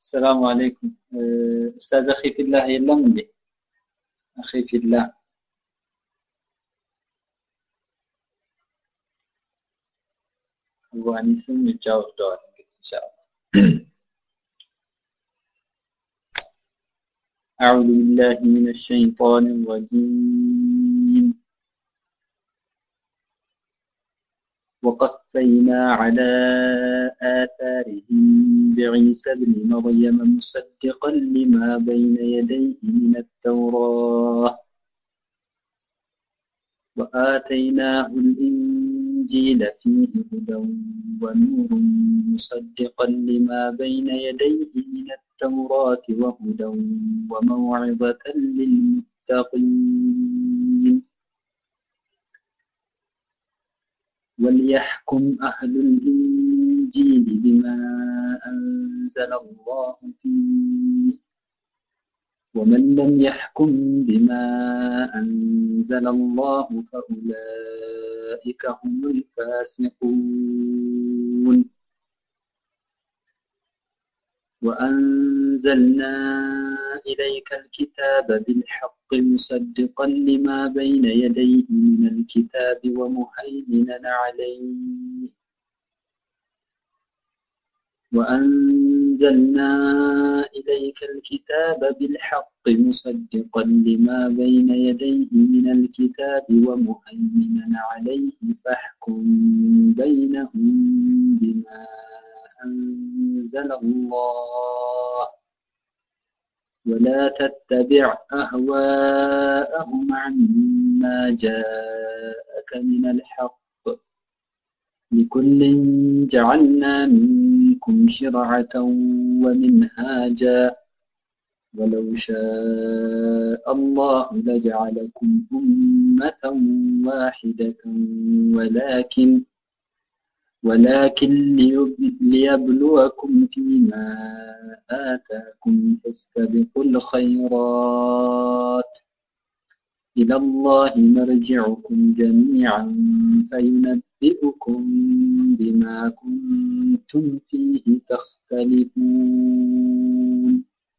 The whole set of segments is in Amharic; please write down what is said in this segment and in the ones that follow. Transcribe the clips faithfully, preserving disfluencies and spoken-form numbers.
السلام عليكم. أستاذ أخي في الله يلم لي أخي في الله. وأني سمي الجواب دور إن شاء الله. أعوذ بالله من الشيطان الرجيم. وقفينا على آثارهم بعيسى ابن مريم مصدقا لما بين يديه من التوراة وآتيناه الإنجيل فيه هدى ونور مصدقا لما بين يديه من التوراة وهدى وموعظة للمتقين. وليحكم أهل الإنجيل بما أنزل الله فيه ومن لم يحكم بما أنزل الله فأولئك هم الفاسقون. وأنزلنا إليك الكتاب بالحق مصدقا لما بين يديه من الكتاب ومهيمنا عليه وأنزلنا إليك الكتاب بالحق مصدقا لما بين يديه من الكتاب ومهيمنا عليه فاحكم بينهم بما أنزل الله ولا تتبع أهواءهم عما جاءك من الحق لكل جعلنا منكم شرعة ومنهاجا ولو شاء الله لجعلكم أمة واحدة ولكن ولكن ليبلوكم فيما آتاكم فاستبقوا الخيرات إلى الله مرجعكم جميعا فينبئكم بما كنتم فيه تختلفون.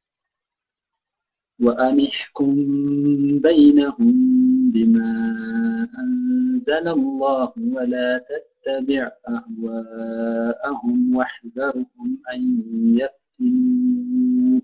وأن احكم بينهم بما أنزل الله ولا تتبع أهواءهم واحذرهم أن يفتنوك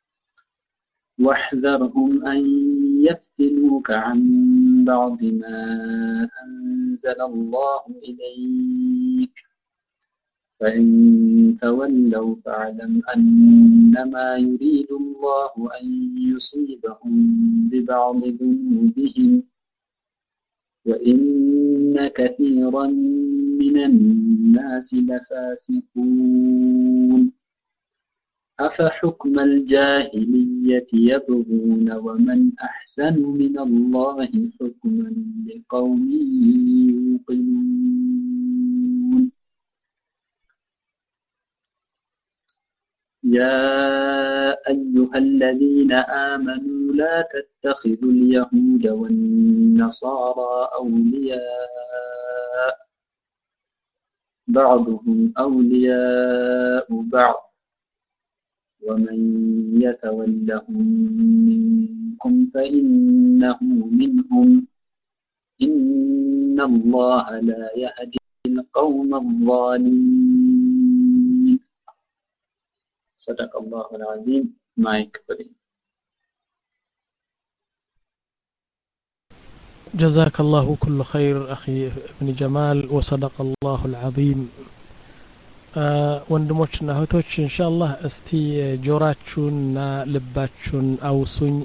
واحذرهم أن يفتنوك عن بعض ما أنزل الله إليك فإن تولوا فاعلم أنما يريد الله أن يصيبهم ببعض ذنوبهم وإن كثيرا من الناس لفاسقون. أفحكم الجاهلية يبغون ومن أحسن من الله حكما لقوم يوقنون. يا أيها الذين آمنوا لا تتخذوا اليهود والنصارى أولياء بعضهم أولياء بعض ومن يتولهم منكم فإنه منهم إن الله لا يهدي القوم الظالمين. صدق الله العظيم. مايك فري. جزاك الله كل خير أخي ابن جمال وصدق الله العظيم. ወንድሞችና እህቶች ኢንሻአላህ እስቲ ጆራችሁንና ልባችሁን አውሱኝ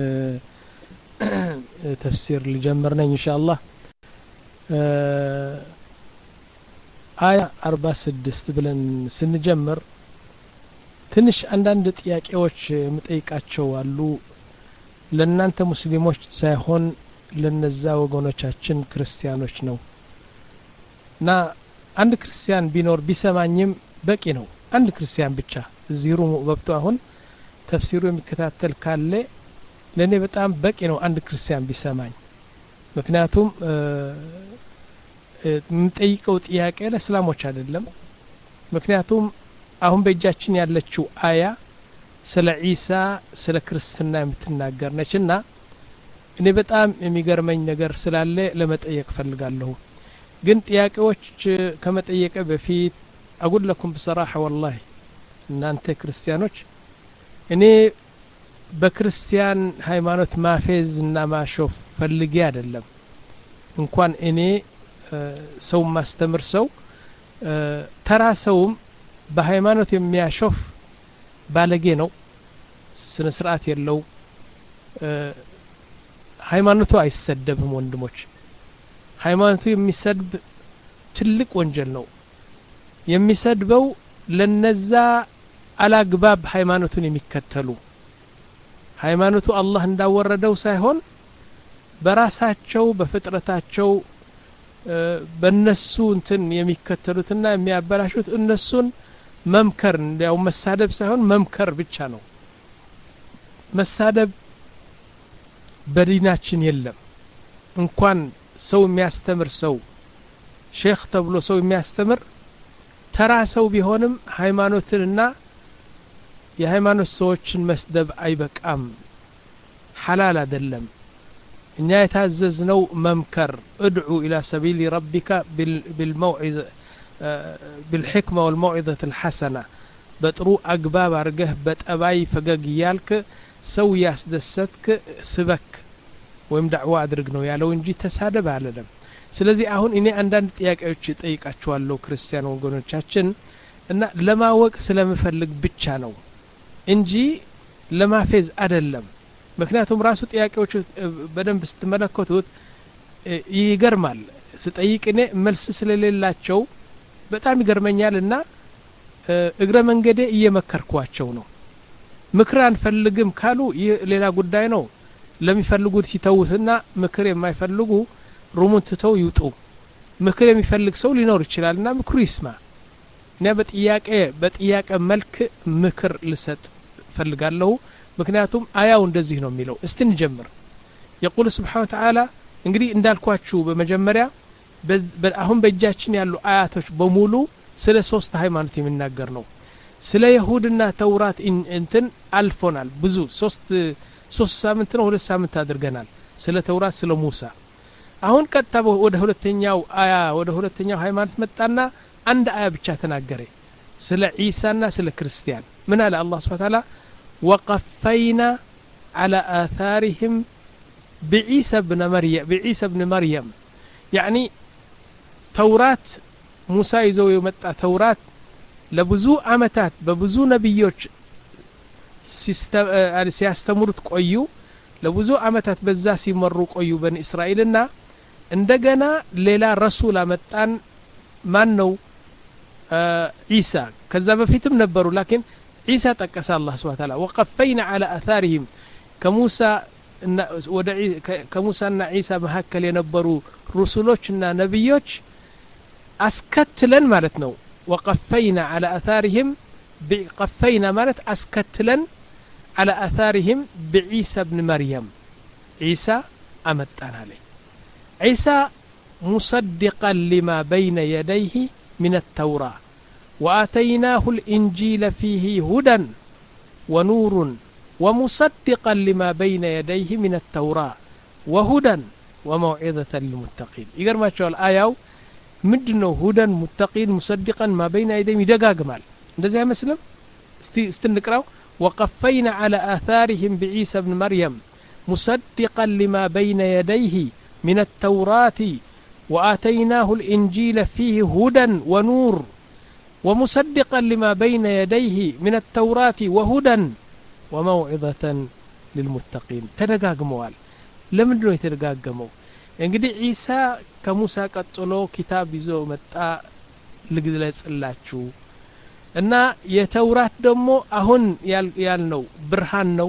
ተፍሲር ልጀምር ነኝ ኢንሻአላህ። አያ አርባ ስድስት ብለን ስንጀምር ትንሽ አንዳንድ ጥያቄዎች የምጠይቃቸው አሉ ለእናንተ ሙስሊሞች ሳይሆን ለነዛ ወገኖቻችን ክርስቲያኖች ነው እና አንድ ክርስቲያን ቢኖር ቢሰማኝም በቂ ነው። አንድ ክርስቲያን ብቻ እዚሩ ወቅቱ አሁን ተፍሲሩ የሚከታተል ካለ ለኔ በጣም በቂ ነው አንድ ክርስቲያን ቢሰማኝ። ምክንያቱም የምጠይቀው ጥያቄ ለእስላሞች አይደለም። ምክንያቱም አሁን በእጃችን ያለችው አያ ስለ ዒሳ ስለ ክርስትና የምትናገር ነችና እኔ በጣም የሚገርመኝ ነገር ስላለ ለመጠየቅ ፈልጋለሁ ግን ጥያቄዎች ከመጠየቀ በፊት አقول لكم بصراحه والله እናንተ ክርስቲያኖች እኔ በክርስቲያን ሃይማኖት ማፌዝ እና ማሾፍ ፈልጌ አይደለም እንኳን እኔ ሰው ማስተምር ሰው ተራ ሰውም በሃይማኖት የሚያሾፍ ባለጌ ነው ስነ ስርዓት የለው ሃይማኖቱ አይሰደብም ወንድሞች ሃይማኖቱ የሚሰድብ ትልቅ ወንጀል ነው የሚሰድበው ለነዛ አላግባብ ሃይማኖቱን የሚከተሉ ሃይማኖቱ አላህ እንዳወረደው ሳይሆን በራሳቸው በፍጥረታቸው በነሱ እንትን የሚከተሉትና የሚያበላሹት እነሱን መምከር እንዲያው መሳደብ ሳይሆን መምከር ብቻ ነው መሳደብ በዲናችን የለም እንኳን ሰው የሚያስተምር ሰው ሼክ ተብሎ ሰው የሚያስተምር ተራ ሰው ቢሆንም ሃይማኖትንና የሃይማኖት ሰዎችን መስደብ አይበቃም ሐላል አይደለም እኛ የታዘዝነው መምከር ادعو الى سبيل ربك بالموعظه بالحكمه والموعظه الحسنه በጥሩ አግባብ አርገህ በጠባይ ፈገግ ይያልክ ሰው ያስደሰትክ ስበክ ወይም ዳዕዋ አድርግ ነው ያለው እንጂ ተሳደብ አይደለም ስለዚህ አሁን እኔ አንዳንድ ጥያቄዎች ጠይቃችኋለሁ ክርስቲያን ወገኖቻችን እና ለማወቅ ስለምፈልግ ብቻ ነው እንጂ ለማፌዝ አይደለም ምክንያቱም ራሱ ጥያቄዎች በደንብ ስትመለከቱት ይገርማል ስጠይቅ እኔ መልስ ስለሌላቸው በጣም ይገርመኛልና እግረ መንገዴ እየመከርኳቸው ነው ምክር አንፈልግም ካሉ ሌላ ጉዳይ ነው ለሚፈልጉት ሲተውትና ምክር የማይፈልጉ ሩሙን ትተው ይውጡ ምክር የሚፈልግ ሰው ሊኖር ይችላልና ምክሩ ይስማ እኔ በጥያቄ በጥያቄ መልክ ምክር ልሰጥ ፈልጋለሁ ምክንያቱም አያው እንደዚህ ነው የሚለው እስቲ እንጀምር يقول سبحانه وتعالى እንግዲህ እንዳልኳችሁ በመጀመሪያ አሁን በእጃችን ያሉ አያቶች በሙሉ ስለ ሶስት ሃይማኖት የሚናገር ነው ስለ ይሁድና ተውራት እንትን አልፎናል ብዙ ሶስት ሶስት ሳምንት ነው ሁለት ሳምንት አድርገናል ስለ ተውራት ስለ ሙሳ አሁን ቀጥታ ወደ ሁለተኛው አያ ወደ ሁለተኛው ሃይማኖት መጣና አንድ አያ ብቻ ተናገረ ስለ ዒሳና ስለ ክርስቲያን ምን አለ አላህ Subhanahu Wa Ta'ala وقفينا على آثارهم بعيسى ابن مريم بعيسى ابن مريم يعني ተውራት ሙሳ ይዘው የመጣ ተውራት ለብዙ አመታት በብዙ ነብዮች ሲያስተምሩት ቆዩ ለብዙ አመታት በዛ ሲመሩ ቆዩ በኒ እስራኤልና እንደገና ሌላ ረሱል አመጣን ማን ነው ኢሳ ከዛ በፊትም ነበሩ ላኪን ኢሳ ጠቀሰ አላህ Subhanahu Wa Ta'ala وقفينا على آثارهم ከሙሳ ወደ ከሙሳና ኢሳ መሐከል የነበሩ ሩሱሎችና ነብዮች አስከትለን ማለት ነው وقفينا على آثارهم بقفينا ማለት አስከትለን على آثارهم بعيسى ابن مريم عيسى أمتنا عليه عيسى مصدقا لما بين يديه من التوراة وآتيناه الإنجيل فيه هدى ونور ومصدقا لما بين يديه من التوراة وهدى وموعظة للمتقين يقر ما شاء الآية مدنو هدى متقين مصدقا ما بين يديه دقاق مال እንደዚህ አይመስልም እስቲ استنقراو وقفينا على آثارهم بعيسى ابن مريم مصدقا لما بين يديه من التوراة وآتيناه الإنجيل فيه هدى ونور ومصدقا لما بين يديه من التوراة وهدى وموعظة للمتقين تدقاقموال لمن دون يتدقاقمو እንግዲህ ኢሳ ከሙሳ ቀጥሎ ኪታብ ይዞ መጣ ልግለጽላችሁ እና የተውራት ደግሞ አሁን ያልነው ብርሃን ነው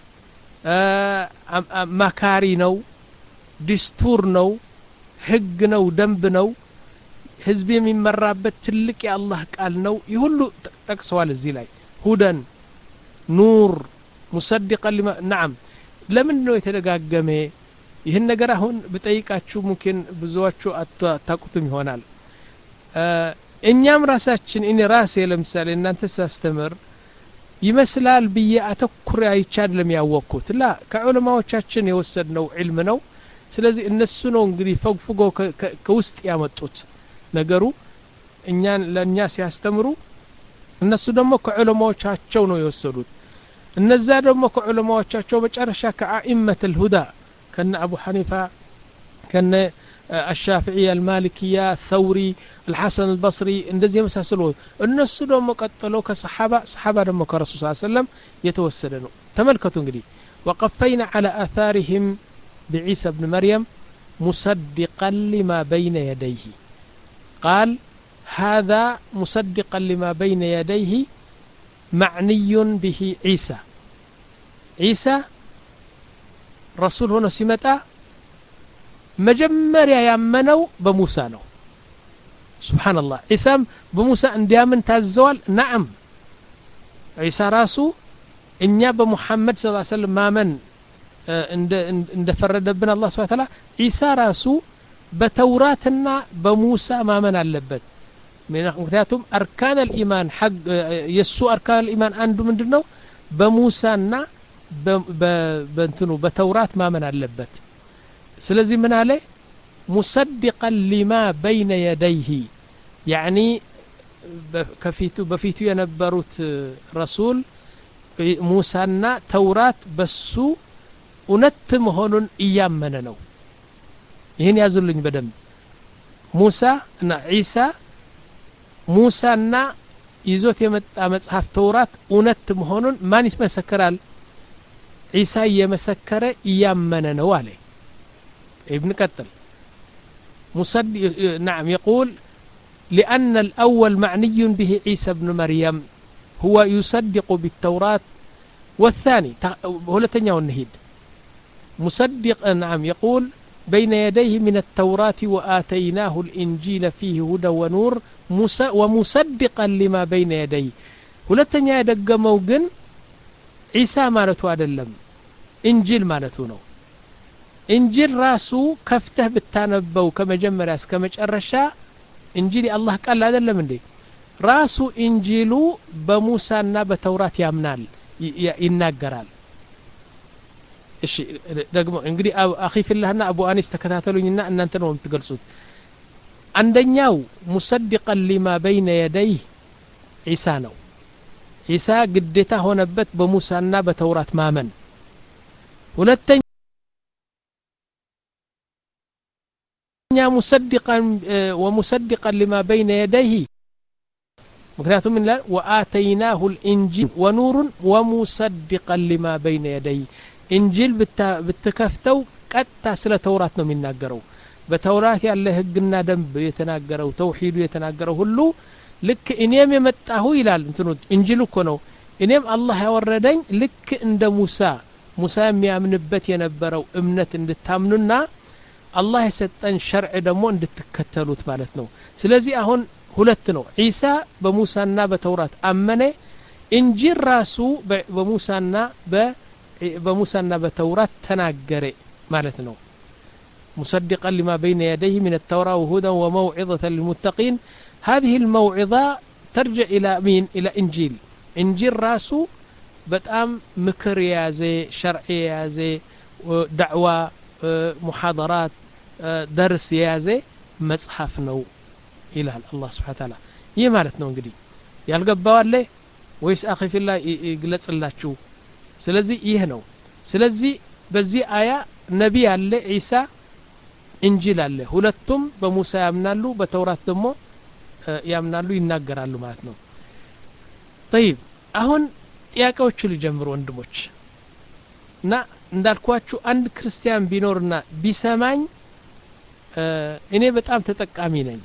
ማካሪ ነው ዲስቱር ነው ህግ ነው ደንብ ነው ህዝብ የሚመራበት ትልቅ የአላህ ቃል ነው ይሁሉ ተጠቅሰዋል እዚህ ላይ ሁደን ኑር ሙሰድቀን لما نعم ለምን ነው የተደጋገመ ይህን ነገር አሁን በጠይቃችሁ ሙምኪን ብዙዎቹ አታቁቱም ይሆናል እኛም ራሳችን እኔ ራሴ ለምሳሌ እናንተ ሳስተምር ይመስላል ብዬ አተኩር አይቻልም ያወቅኩት ላ ከዑለማዎቻችን የወሰድነው ዒልም ነው ስለዚህ እነሱ ነው እንግዲህ ፈግፍጎ ከውስጥ ያመጡት ነገሩ እኛን ለኛ ሲያስተምሩ እነሱ ደግሞ ከዑለማዎቻቸው ነው የወሰዱት እነዛ ደግሞ ከዑለማዎቻቸው መጨረሻ ከአኢመት الهدى ከነ አቡ ሐኒፋ ከነ الشافعي المالكية الثوري الحسن البصري እንደዚህ የመሳሰሉ እነሱ ደግሞ ቀጥለው ከሰሃባ ሰሃባ ደግሞ ከረሱል ሰለላሁ ዐለይሂ ወሰለም የተወሰደ ነው ተመልከቱ እንግዲህ وقفينا على آثارهم بعيسى ابن مريم مصدقا لما بين يديه قال هذا مصدقا لما بين يديه معني به عيسى عيسى رسول هنا سمتا مجمريا يامنوا بموسى ነው سبحان الله عيسى بموسى እንዲያምን ታዘዋል نعم عيسى ራሱ እኛ በሙሐመድ ሰለላሁ ዐለይሂ ወሰለም ማመን እንደ እንደፈረደብን አላህ Subhanahu Wa Ta'ala عيسى ራሱ በተውራትና በሙሳ ማመን አለበት ምክንያቱም አርካን الإيمان حق የሱ አርካን الإيمان አንዱ ምንድነው በሙሳና በእንትኑ በተውራት ማመን አለበት ስለዚህ ምን አለ مصدقا لما بين يديه يعني ከፊቱ በፊቱ የነበሩት ረሱል ሙሳና ተውራት በሱ እውነት መሆኑን እያመነ ነው ይሄን ያዙልኝ በደንብ ሙሳ እና ኢሳ ሙሳና ይዞት የመጣ መጽሐፍ ተውራት እውነት መሆኑን ማን ይመሰክራል ኢሳ የመሰከረ እያመነ ነው አለ ابن قتل مصدق نعم يقول لأن الأول معني به عيسى بن مريم هو يصدق بالتوراة والثاني هو لتنيا والنهيد مصدق نعم يقول بين يديه من التوراة وآتيناه الإنجيل فيه هدى ونور ومصدقا لما بين يديه هو لتنيا يدق موقن عيسى مالته أدلم إنجيل مالته نو إنجيل راسو كفته بالتانبو كما جمر أس كما جرشا إنجيل الله قال هذا لمن دي راسو إنجيلو بموسى ناب توراة يامنال يناقرال እሺ ደግሞ እንግዲህ አኺ ፍላህና አቡ አኒስ ተከታተሉኝና እናንተ ነው የምትገልጹት አንደኛው ሙሰድቀا لما بين يديه ኢሳ ነው ኢሳ ግዴታ ሆነበት በሙሳና በተውራት ማመን ሁለተኛ مصدقا ومصدقا لما بين يديه ምክንያቱም ምን ይላል وآتيناه الإنجيل ونور ومصدقا لما بين يديه إنجيل بتكفتو ቀጥታ ስለ ተውራት ነው የሚናገረው በተውራት ያለ ህግና ደንብ የተናገረው ተውሂዱ የተናገረው ሁሉ ልክ እኔም የመጣሁ ይላል እንትኑ ኢንጂል እኮ ነው እኔም አላህ ያወረደኝ ልክ እንደ ሙሳ ሙሳ የሚያምንበት የነበረው እምነት እንድታምኑና አላህ የሰጠን ሸርዕ ደግሞ እንድትከተሉት ማለት ነው ስለዚህ አሁን ሁለት ነው ኢሳ በሙሳና በተውራት አመነ ኢንጂል ራሱ በሙሳና በ بموسى بتوراة تناقر مالتنا مصدقا لما بين يديه من التوراة وهدى وموعظة للمتقين هذه الموعظة ترجع إلى مين إلى إنجيل إنجيل راسو بتأم مكر يازي شرعي يازي دعوة محاضرات درس يازي مصحف نو إلى الله سبحانه وتعالى يمالتنا انقدي يالقبوا اللي ويس أخي في الله يقلت الله شو ስለዚህ ይሄ ነው ስለዚህ በዚህ አያ ነብይ አለ ኢሳ ኢንጂል አለ ሁለቱም በሙሳ ያምናሉ በተውራት ደግሞ ያምናሉ ይናገራሉ ማለት ነው طيب አሁን ጥያቄዎቹ ሊጀምሩ ወንድሞች እና እንዳልኳችሁ አንድ ክርስቲያን ቢኖርና ቢሰማኝ እኔ በጣም ተጠቃሚ ነኝ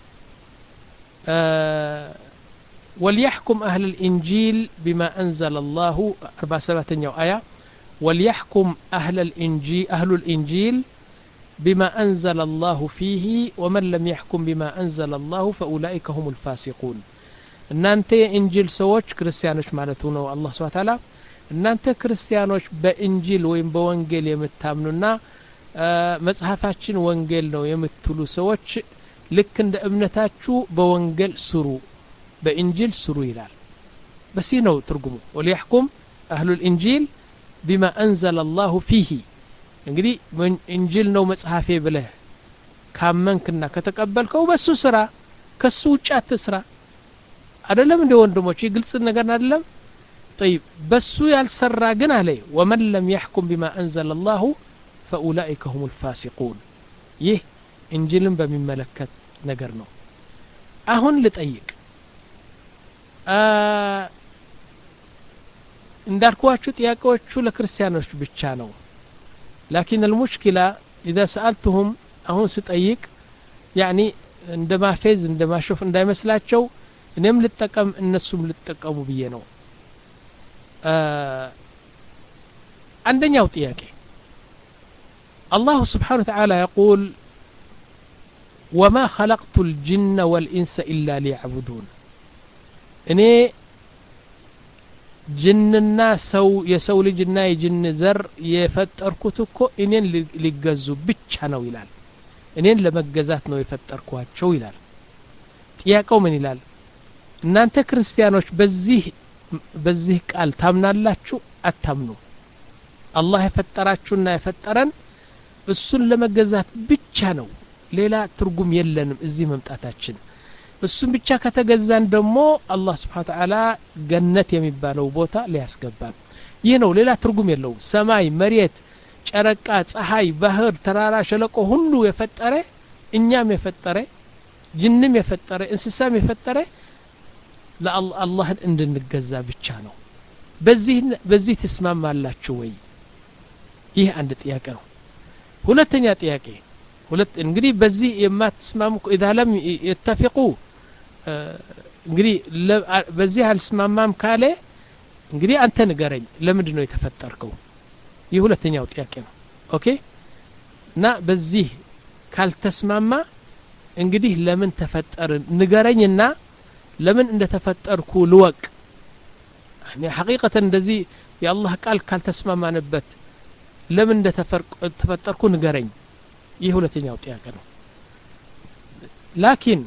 وليحكم أهل الإنجيل بما أنزل الله أربع سبعة آية وليحكم أهل الإنجيل أهل الإنجيل بما أنزل الله فيه ومن لم يحكم بما أنزل الله فأولئك هم الفاسقون إن أنت إنجيل سوتش كريستيانوش معناتونه الله سبحانه وتعالى إن أنت كريستيانوش بإنجيل وين بوانجيل يمتامنونا مصحفاتشن وانجيل نو يمتلو سوتش لك عند ابنتاتشو بوانجيل سرو بإنجيل سرو ይላል بس ነው ትርጉሙ وليحكم أهل الإنجيل بما أنزل الله فيه እንግዲህ ኢንጂል ነው መጽሐፌ ብለህ ካመንክና ከተቀበልከው በሱ ስራ ከሱ ውጭ አትስራ አይደለም እንደ ወንድሞች ግልጽ ነገር አይደለም طيب በሱ ያልሰራ ግን አለ ومن لم يحكم بما أنزل الله فأولئك هم الفاسقون ይህ ኢንጂልን በሚመለከት ነገር ነው አሁን ልጠይቅ እንዳልኳችሁ ጥያቄዎቹ ለክርስቲያኖች ብቻ ነው لكن المشكلة إذا سألتهم أهون ستأيك يعني عندما فيز عندما شوف عندما يمسلاتشو إنهم للتقم النسهم للتقموا بينو آه عندنا يوتياك الله سبحانه وتعالى يقول وما خلقت الجن والإنس إلا ليعبدون إني ጅንና ሰው የሰው ልጅና የጅን ዘር የፈጠርኩት እኮ እኔን ሊገዙ ብቻ ነው ይላል እኔን ለመገዛት ነው የፈጠርኳቸው ይላል ጥያቄው ምን ይላል እናንተ ክርስቲያኖች በዚህ በዚህ ቃል ታምናላችሁ አታምኑ አላህ የፈጠራችሁና የፈጠረን እሱን ለመገዛት ብቻ ነው ሌላ ትርጉም የለንም እዚህ መምጣታችን እሱን ብቻ ከተገዛን ደግሞ አላህ Subhanahu Ta'ala ገነት የሚባለው ቦታ ሊያስገባን ይህ ነው ሌላ ትርጉም የለው ሰማይ መሬት ጨረቃ ፀሐይ ባህር ተራራ ሸለቆ ሁሉ የፈጠረ እኛም የፈጠረ ጅንም የፈጠረ እንስሳም የፈጠረ ለአላህን እንድንገዛ ብቻ ነው በዚህ በዚህ ተስማማላችሁ ወይ ይህ አንድ ጥያቄ ነው ሁለተኛ ጥያቄ ሁለት እንግዲህ በዚህ የማትስማሙ اذا لم يتفقوا እንግዲህ በዚህ አልስማማም ካለ እንግዲህ አንተ ንገረኝ ለምንድን ነው የተፈጠርከው ይህ ሁለተኛው ጥያቄ ነው ኦኬ እና በዚህ ካልተስማማ እንግዲህ ለምን ተፈጠርን ንገረኝና ለምን እንደተፈጠርኩ ልወቅ يعني حقيقة እንደዚህ የአላህ ቃል ካልተስማማንበት ለምን እንደተፈጠርኩ ንገረኝ ይህ ሁለተኛው ጥያቄ ነው ላኪን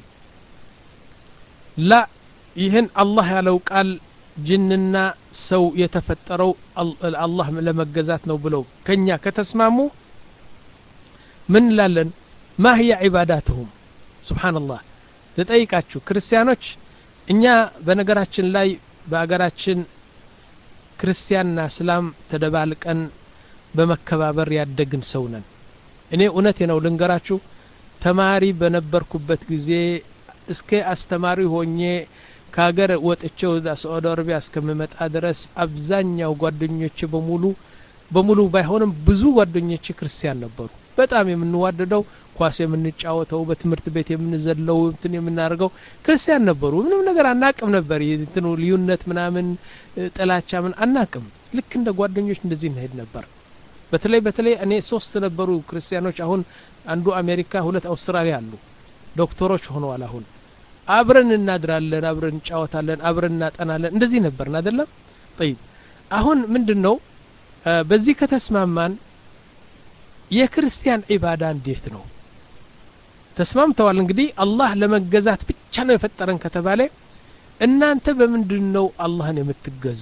لا ይህን አላህ ያለው ቃል ጅንና ሰው የተፈጠረው አላህ ለመገዛት ነው ብለው ከኛ ከተስማሙ ምን ላለን ما هي عباداتهم سبحان الله ለጠይቃችሁ ክርስቲያኖች እኛ በነገራችን ላይ በአገራችን ክርስቲያንና እስላም ተደባልቀን በመከባበር ያደግን ሰው ነን እኔ እውነቴ ነው ልንገራችሁ ተማሪ በነበርኩበት ጊዜ እስከ አስተማሪ ሆኜ ካገር ወጥቼው ሳውዲ አረቢያ እስከመጣ ድረስ አብዛኛው ጓደኞቼ በሙሉ በሙሉ ባይሆንም ብዙ ጓደኞቼ ክርስቲያን ነበሩ በጣም የምንዋደደው ኳስ የምንጫወተው በትምህርት ቤት የምንዘለው እንትን የምናርገው ክርስቲያን ነበሩ ምንም ነገር አናቅም ነበር እንትኑ ልዩነት ምናምን ጥላቻ ምን አናቅም ልክ እንደ ጓደኞች እንደዚህ እንሄድ ነበር በተለይ በተለይ እኔ ሶስት ነበሩ ክርስቲያኖች አሁን አንዱ አሜሪካ ሁለት አውስትራሊያ አሉ ዶክተሮች ሆነዋል አሁን አብረን እናድራለን አብረን እንጫወታለን አብረን እናጠናለን እንደዚህ ነበርና አይደለም طيب አሁን ምንድነው በዚህ ከተስማማን የክርስቲያን ዒባዳ እንዴት ነው ተስማምተዋል እንግዲህ አላህ ለመገዛት ብቻ ነው የፈጠረን ከተባለ እናንተ በምንድነው አላህን የምትገዙ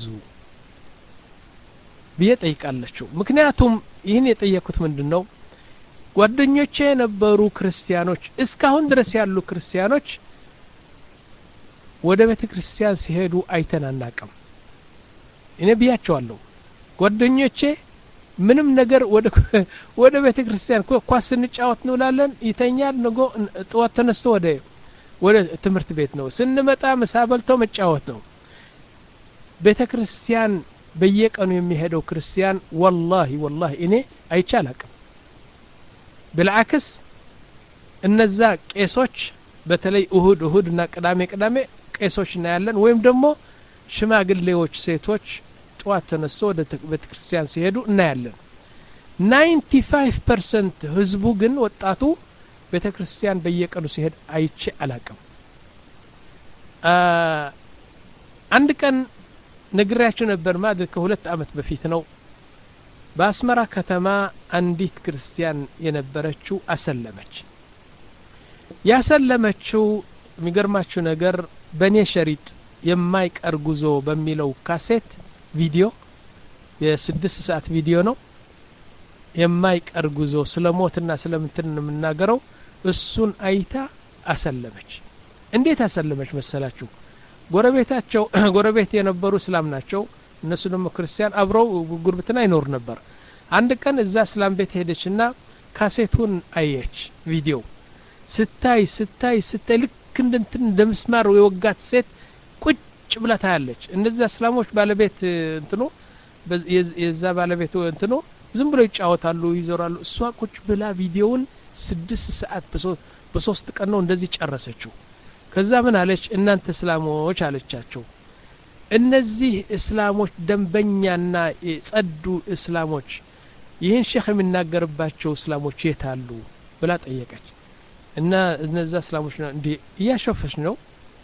በየጠይቃላችሁ ምክንያቱም ይህን የጠየቁት ምንድነው ጓደኞቼ የነበሩ ክርስቲያኖች እስካሁን ድረስ ያሉ ክርስቲያኖች ወደ ቤተ ክርስቲያን ሲሄዱ አይተናናቀም እኔ ቢያቸዋለሁ ጓደኞቼ ምንም ነገር ወደ ወደ ቤተ ክርስቲያን ኳስ እንጫወት እንውላለን ይተኛል ነገ ጥዋት ተነስቶ ወደ ወደ ትምህርት ቤት ነው ስንመጣ ምሳ በልቶ መጫወት ነው ቤተ ክርስቲያን በየቀኑ የሚሄደው ክርስቲያን والله والله እኔ አይቻላቅም بالعكس እነዛ ቄሶች በተለይ እሁድ እሁድ እና ቅዳሜ ቅዳሜ ቄሶች እና ያለን ወይም ደግሞ ሽማግሌዎች ሴቶች ጧት ተነስቶ ወደ ቤተክርስቲያን ሲሄዱ እና ያለን ninety-five percent ህዝቡ ግን ወጣቱ ቤተክርስቲያን በየቀኑ ሲሄድ አይቼ አላቅም አንድ ቀን ነግራችሁ ነበር ማለት ከሁለት አመት በፊት ነው በአስመራ ከተማ አንዲት ክርስቲያን የነበረችው አሰለመች ያሰለመችው የሚገርማችሁ ነገር በኔ ሸሪጥ የማይቀር ጉዞ በሚለው ካሴት ቪዲዮ የስድስት ሰዓት ቪዲዮ ነው የማይቀር ጉዞ ስለሞትና ስለምንትን የምናገረው እሱን አይታ አሰለመች እንዴት አሰለመች መሰላችሁ ጎረቤታቸው ጎረቤት የነበሩ እስላም ናቸው እነሱ ደግሞ ክርስቲያን አብረው ጉርብትና ይኖር ነበር አንድ ቀን እዛ እስላም ቤት ሄደችና ካሴቱን አየች ቪዲዮ ስታይ ስታይ ስታይ ልክ እንትን እንደምስማር የወጋት ሴት ቁጭ ብላ ታያለች እነዛ እስላሞች ባለቤት እንትኑ የዛ ባለቤት እንትኑ ዝም ብለው ይጫወታሉ ይዞራሉ እሷ ቁጭ ብላ ቪዲዮውን ስድስት ሰዓት በሶስት ቀን ነው እንደዚህ ጨረሰችው ከዛ ምን አለች እናንተ እስላሞች አለቻቸው እነዚህ እስላሞች ደንበኛና ጸዱ እስላሞች ይህን ሼክ የሚናገርባቸው እስላሞች የታሉ ብላ ጠየቀች እና እነዛ እስላሞች ነው እንዴ ያሸፈሽ ነው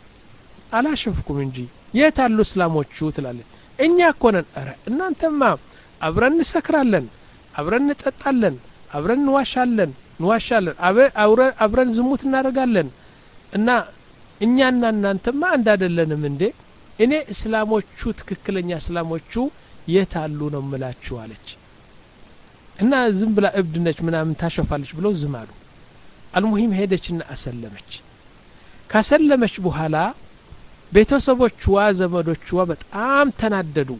አላሸፍኩም እንጂ የታሉ እስላሞቹ ትላለች እኛ እኮ ነን አረ እናንተማ አብረን እንሰክራለን አብረን እንጠጣለን አብረን እንዋሻለን እንዋሻለን አብረን ዝሙት እናደርጋለን እና እኛና እናንተማ አንድ አይደለንም እንዴ እኔ እስላሞቹ ትክክለኛ እስላሞቹ የታሉ ነው ምላችሁ አለች እና ዝም ብላ እብድ ነች ምናምን ታሸፋለች ብለው ዝም አሉ አልሙሂም ሄደችና አሰለመች ካሰለመች በኋላ ቤተሰቦቿ ዘመዶቿ በጣም ተናደዱ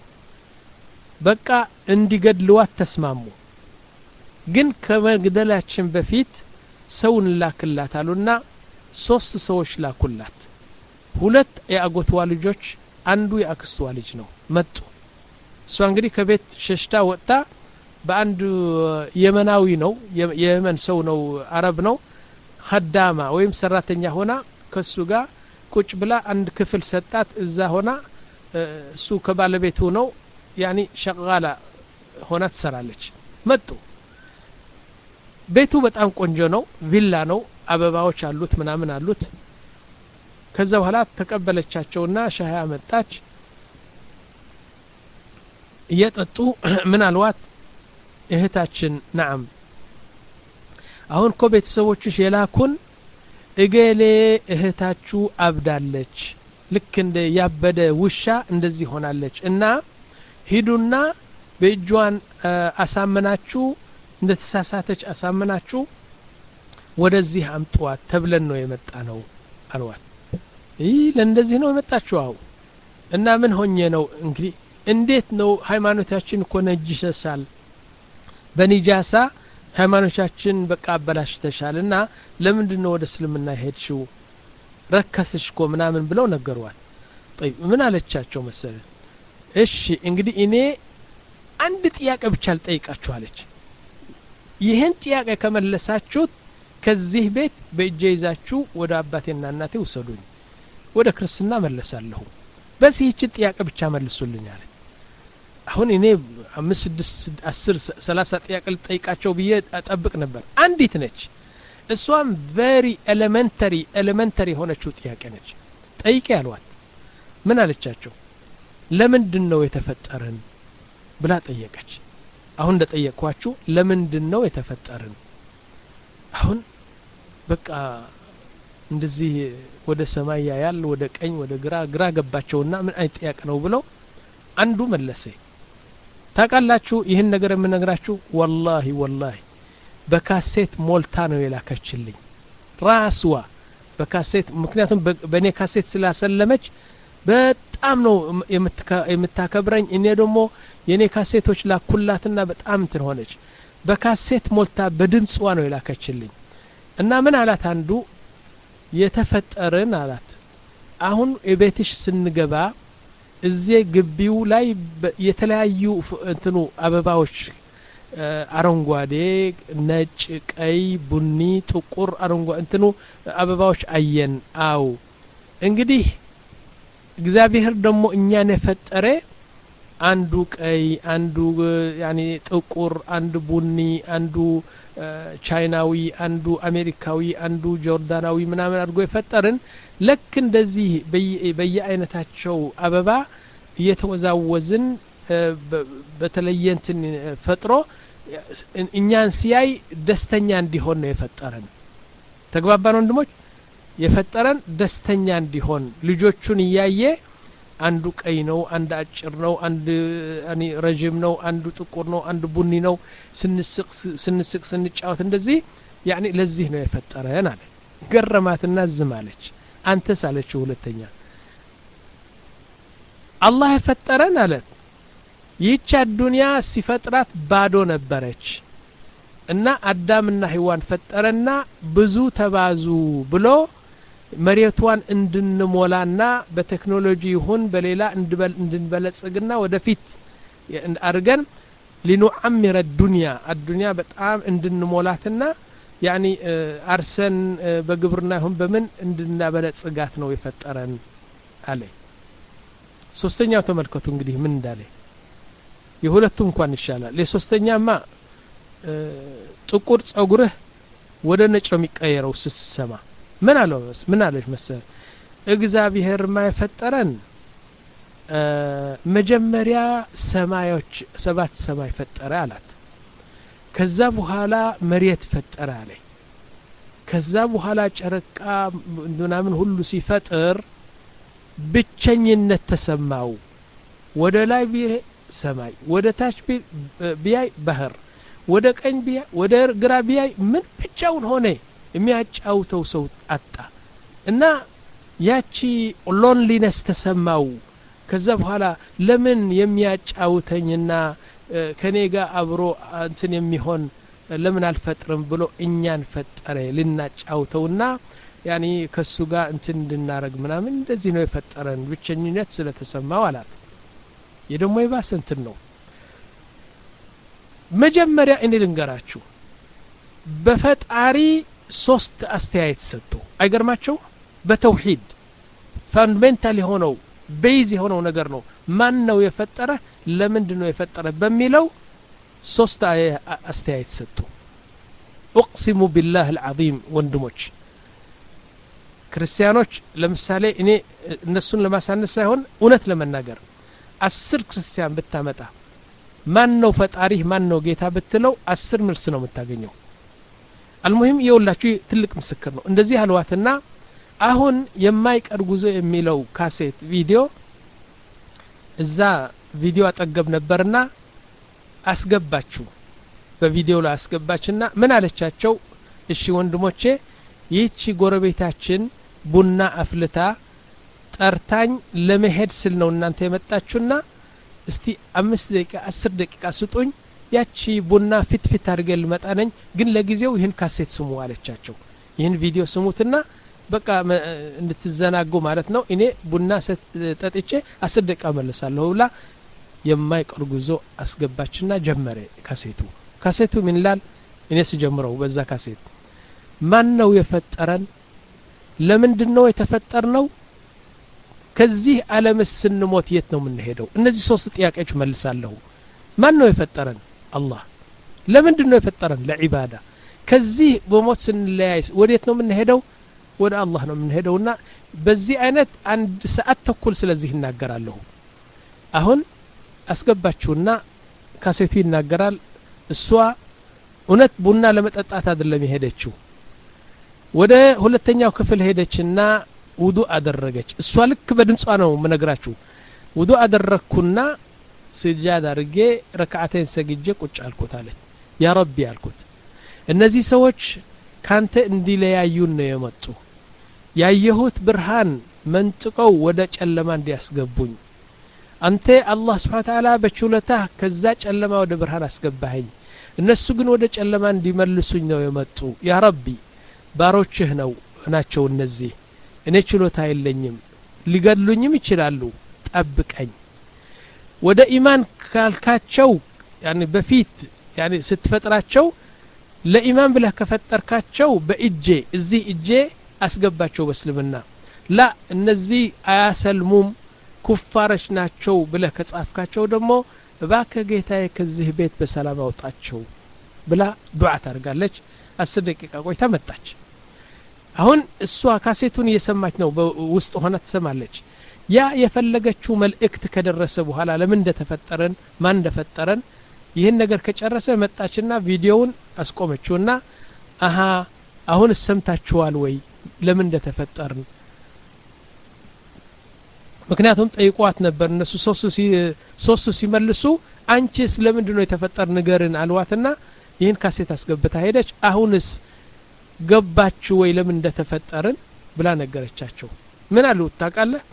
በቃ እንዲገድሉዋት ተስማሙ ግን ከመግደላችን በፊት ሰውን ላክላት አሉና ሶስት ሰዎች ላኩላት ሁለት የአጎቷ ልጆች አንዱ የአክስቷ ልጅ ነው መጡ እሷ እንግዲህ ከቤት ሸሽታ ወጣ በአንድ የመናዊ ነው የየመን ሰው ነው አረብ ነው خدامة ወይም ሰራተኛ ሆና ከሱ ጋር ቁጭ ብላ አንድ ክፍል ሰጣት እዛ ሆና እሱ ከባለቤቱ ነው ያኒ ሸغالة ሆና ትሰራለች መጡ ቤቱ በጣም ቆንጆ ነው ቪላ ነው አበባዎች አሉት ምናምን አሉት ከዛ በኋላ ተቀበለቻቸውና ሻይ አመጣች እየጠጡ ምን አልዋት እህታችን نعم አሁን ኮ ቤተሰቦችሽ የላኩን እገሌ እህታችሁ አብዳለች ልክ እንደ ያበደ ውሻ እንደዚህ ሆናለች እና ሂዱና በእጇን አሳመናችሁ እንደ ተሳሳተች አሳመናችሁ ወደዚህ አምጧት ተብለን ነው የመጣ ነው አልዋት ይህ ለእንደዚህ ነው የመጣችሁ አው እና ምን ሆኜ ነው እንግዲህ እንዴት ነው ሃይማኖታችን እኮ ነጅሰሻል በኒጃሳ ሃይማኖታችን በቃ አበላሽተሻልና ለምንድን ነው ወደ እስልምና ሄድሽው ረከስሽ እኮ ምናምን ብለው ነገሯት طيب ምን አለቻቸው መሰለ እሺ እንግዲህ እኔ አንድ ጥያቄ ብቻ ልጠይቃችሁ አለች ይሄን ጥያቄ ከመለሳችሁት ከዚህ ቤት በእጄ ይዛችሁ ወደ አባቴና እናቴ ወሰዱኝ ወደ ክርስትና መለሳለሁ በስ ይህች ጥያቄ ብቻ መልሱልኝ አለ አሁን እኔ አምስት ስድስት አስር ሰላሳ ጥያቄ ልጠይቃቸው ብዬ አጠብቅ ነበር አንዲት ነች እሷም very elementary elementary ሆነችው ጥያቄ ነች ጠይቄ ያሏት ምን አለቻቸው ለምንድን ነው የተፈጠረን ብላ ጠየቀች አሁን እንደጠየቅኳችሁ ለምንድን ነው የተፈጠረን አሁን በቃ እንደዚህ ወደ ሰማይ ያያል ወደ ቀኝ ወደ ግራ ግራ ገባቸውና ምን አይነት ጥያቄ ነው ብለው አንዱ መለሰ ታቃላችሁ ይሄን ነገር የምነግራችሁ والله والله በካሴት ሞልታ ነው የላከችልኝ ራስዋ በካሴት ምክንያቱም በኔ ካሴት ስላሰለመች በጣም ነው የምታከብረኝ እኔ ደግሞ የኔ ካሴቶች ላኩላትና በጣም እንትን ሆነች በካሴት ሞልታ በድምጽዋ ነው የላከችልኝ እና ምን አላት አንዱ የተፈጠረን አላት አሁን የቤትሽ ስንገባ እዚህ ግቢው ላይ የተለያዩ እንትኑ አበባዎች አረንጓዴ ነጭ ቀይ ቡኒ ጥቁር አረንጓዴ እንትኑ አበባዎች አየን አው እንግዲህ እግዚአብሔር ደግሞ እኛን የፈጠረ አንዱ ቀይ አንዱ ያኒ ጥቁር አንዱ ቡኒ አንዱ ቻይናዊ አንዱ አሜሪካዊ አንዱ ጆርዳናዊ ምናምን አድርጎ የፈጠረን ለክ እንደዚህ በየአይነታቸው አበባ እየተወዛወዝን በተለየንትን ፈጥሮ እኛን ሲያይ ደስተኛ እንዲሆን ነው የፈጠረን ተግባባን ወንድሞች የፈጠረን ደስተኛ እንዲሆን ልጆቹን ያየ አንዱ ቀይ ነው አንዱ አጭር ነው አንዱ አኒ ረጅም ነው አንዱ ጥቁር ነው አንዱ ቡኒ ነው ስንስቅ ስንስቅ ስንጫወት እንደዚህ يعني ለዚህ ነው የፈጠረን አለ ገረማትና ዝም አለች አንተ ሳለችው ሁለተኛ አላህ የፈጠረን አለ ይህች ዱንያ ሲፈጥራት ባዶ ነበረች እና አዳምና ሔዋን ፈጠረና ብዙ ተባዙ ብሎ መሬቷን እንድንሞላና በቴክኖሎጂ ይሁን በሌላ እንድንበለጽግና ወደፊት አርገን لنعمر الدنيا الدنيا በጣም እንድንሞላትና يعني አርሰን በግብርና ይሁን በምን እንድናበለጽጋት ነው የፈጠረን አለ ሶስተኛው ተመልከቱ እንግዲህ ምን እንዳለ የሁለቱም እንኳን ይሻላል ለሶስተኛማ ጥቁር ጸጉርህ ወደ ነጭ ነው የሚቀየረው ስትሰማ ምን አለው ምን አለሽ መሰል እግዚአብሔር ማይፈጠረን መጀመሪያ ሰማዮች ሰባት ሰማይ ፈጠረ አላት ከዛ በኋላ መሬት ፈጠረ አለ ከዛ በኋላ ጨረቃ ምናምን ሁሉ ሲፈጥር ብቸኝነት ተሰማው ወደ ላይ ቢይ ሰማይ ወደ ታች ቢያይ ባህር ወደ ቀኝ ቢያይ ወደ ግራ ቢያይ ምን ብቻውን ሆነ የሚያጫውተው ሰው አጣ እና ያቺ ሎንሊነስ ተሰማው ከዛ በኋላ ለምን የሚያጫውተኝና ከኔጋ አብሮ እንትን የሚሆን ለምን አልፈጥርም ብሎ እኛን ፈጠረ ልናጫውተውና ያኒ ከሱ ጋር እንትን እንድናረግ ምናምን እንደዚህ ነው የፈጠረን ብቸኝነት ስለተሰማው አላት የደሞ ይባስ እንትን ነው መጀመሪያ እኔ ልንገራችሁ በፈጣሪ ሶስት አስተያየት ሰጡ አይገርማችሁ በተውሂድ ፋንዳሜንታል የሆነው ቤዝ የሆነው ነገር ነው ማን ነው የፈጠረ ለምንድን ነው የፈጠረ በሚለው ሶስት አስተያየት ሰጡ اقسم بالله العظيم ወንድሞች ክርስቲያኖች ለምሳሌ እኔ እነሱን ለማሳነስ ሳይሆን እውነት ለመናገር አስር ክርስቲያን ብታመጣ ማን ነው ፈጣሪህ ማን ነው ጌታ ብትለው አስር መልስ ነው የምታገኘው المهم የውላችሁ ትልቅ ምስክር ነው እንደዚህ አልዋትና አሁን የማይቀር ጉዞ የሚለው ካሴት ቪዲዮ እዛ ቪዲዮ አጠገብ ነበርና አስገባችሁ በቪዲዮ ላይ አስገባችና ምን አለቻቸው እሺ ወንድሞቼ ይህቺ ጎረቤታችን ቡና አፍልታ ጠርታኝ ለመሄድ ስል ነው እናንተ የመጣችሁና እስቲ አምስት ደቂቃ አስር ደቂቃ ስጡኝ ያቺ ቡና ፍትፍት አድርገል መጣነኝ ግን ለጊዜው ይህን ካሴት ስሙ አለቻቸው ይህን ቪዲዮ ስሙትና በቃ እንድትዘናጉ ማለት ነው እኔ ቡና ጠጥቼ አስር ደቂቃ መለሳለሁ ብላ የማይቀር ጉዞ አስገባችና ጀመረ ካሴቱ ካሴቱ ምን ይላል እኔ ስጀምረው በዛ ካሴት ማን ነው የፈጠረን ለምንድነው የተፈጠርነው ከዚህ ዓለም ስንሞት የት ነው የምንሄደው እነዚህ ሶስት ጥያቄዎች መልሳለሁ ማን ነው የፈጠረን አላህ ለምንድነው የፈጠረን ለዒባዳ ከዚህ በሞት ስንለያይ ወዴት ነው የምንሄደው ወደ አላህ ነው የምንሄደውና በዚህ አይነት አንድ ሰዓት ተኩል ስለዚህ እናገራለሁ አሁን አስገባችሁና ካሴቱ ይናገራል እሷ እውነት ቡና ለመጠጣት አይደለም የሄደችው ወደ ሁለተኛው ክፍል ሄደችና ውዱ አደረገች እሷ ልክ በድምጿ ነው መነግራችሁ ውዱ አደረኩና ስጃድ አድርጌ ረካዓተን ሰግጄ ቁጭ አልኩት አለች ያ ረቢ አልኩት እነዚህ ሰዎች ካንተ እንዲለያዩን ነው የመጡ ያየሁት ብርሃን መንጥቀው ወደ ጨለማ እንዲያስገቡኝ አንተ አላህ Subhanahu Ta'ala በችሎታ ከዛ ጨለማ ወደ ብርሃን አስገባኸኝ እነሱ ግን ወደ ጨለማ እንዲመልሱኝ ነው የመጡ ያ ረቢ ባሮችህ ነው ናቸው እነዚህ እኔ ችሎታ የለኝም ሊገድሉኝም ይችላሉ ጠብቀኝ ወደ ኢማን ካልካቸው يعني በፊት يعني ስትፈጥራቸው ለኢማን ብለህ ከፈጠርካቸው በእጄ እዚህ እጄ አስገባቸው በእስልምና ላ እነዚህ አያሰልሙም ኩፋሮች ናቸው ብለህ ከጻፍካቸው ደግሞ እባክህ ጌታዬ ከዚህ ቤት በሰላም አውጣቸው ብላ ዱዓ ታርጋለች አስር ደቂቃ ቆይታ መጣች አሁን እሷ ካሴቱን እየሰማች ነው በውስጥ ሆና ትሰማለች ያ የፈለገችው መልእክት ከደረሰ በኋላ ለምን እንደተፈጠረን ማን እንደፈጠረን ይህን ነገር ከጨረሰ መጣችና ቪዲዮውን አስቆመችውና አሃ አሁን ሰምታችኋል ወይ ለምን እንደተፈጠርን ምክንያቱም ጠይቋት ነበር እነሱ ሶስት ሲ ሶስት ሲመልሱ አንቺስ ለምንድነው የተፈጠር ንገርን አልዋትና ይህን ካሴት አስገብታ ሄደች አሁንስ ገባችሁ ወይ ለምን እንደተፈጠርን ብላ ነገረቻቸው ምን አሉ ታውቃለህ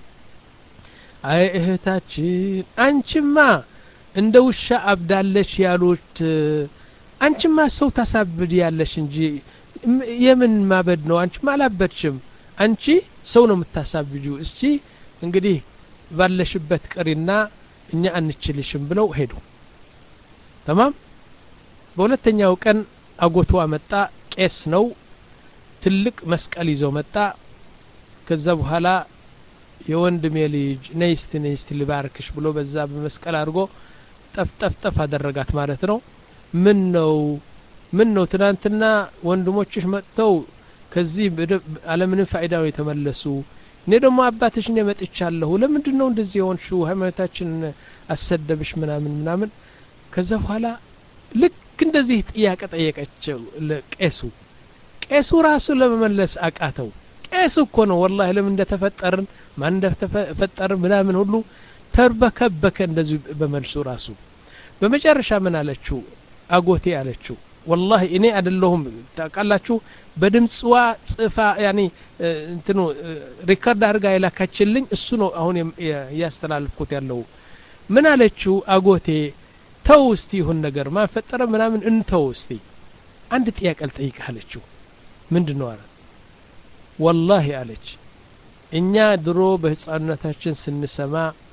አይ እህታችን አንቺማ እንደ ውሻ አብዳለች ያሉት አንቺማ ሰው ታሳብድ ያለሽ እንጂ የምን ማበድ ነው አንቺማ አላበድሽም አንቺ ሰው ነው የምታሳብጂው እስቲ እንግዲህ ባለሽበት ቀሪና እኛ አንችልሽም ብለው ሄዱ تمام በሁለተኛው ቀን አጎቱ አመጣ ቄስ ነው ትልቅ መስቀል ይዞ መጣ ከዛ በኋላ የወንድሜ ልጅ ነይስት ነይስት ሊባርክሽ ብሎ በዛ በመስቀል አድርጎ ጠፍ ጠፍ ጠፍ አደረጋት ማለት ነው ምን ነው ምን ነው ትናንትና ወንድሞችሽ መጥተው ከዚህ ዓለምን ፋይዳው የተመለሱ እኔ ደግሞ አባትሽ ነው መጥቻለሁ ለምንድነው እንደዚህ ሆንሽው ሃይማኖታችን አሰደብሽ ምናምን ምናምን ከዛ በኋላ ልክ እንደዚህ ጥያቄ ጠየቀችው ለቄሱ ቄሱ ራሱ ለመመለስ አቃተው ቄሱ እኮ ነው والله ለምን እንደተፈጠርን ማን እንደተፈጠርን ምናምን ሁሉ ተርበከበከ እንደዚህ በመልሱ ራሱ በመጨረሻ ምን አለችው አጎቴ አለችው والله እኔ አይደለሁም ታቃላችሁ በድምጽዋ ጽፋ ያኒ እንትኑ ሪከርድ አድርጋ ይላካችልኝ እሱ ነው አሁን ያስተላልፍኩት ያለው ምን አለችው አጎቴ ተውስቲ ይሁን ነገር ማን ፈጠረ ምናምን እንተውስቲ አንድ ጥያቄ ልጠይቅህ አለችው ምንድነው አለ والله አለች እኛ ድሮ በህፃንነታችን ስንሰማ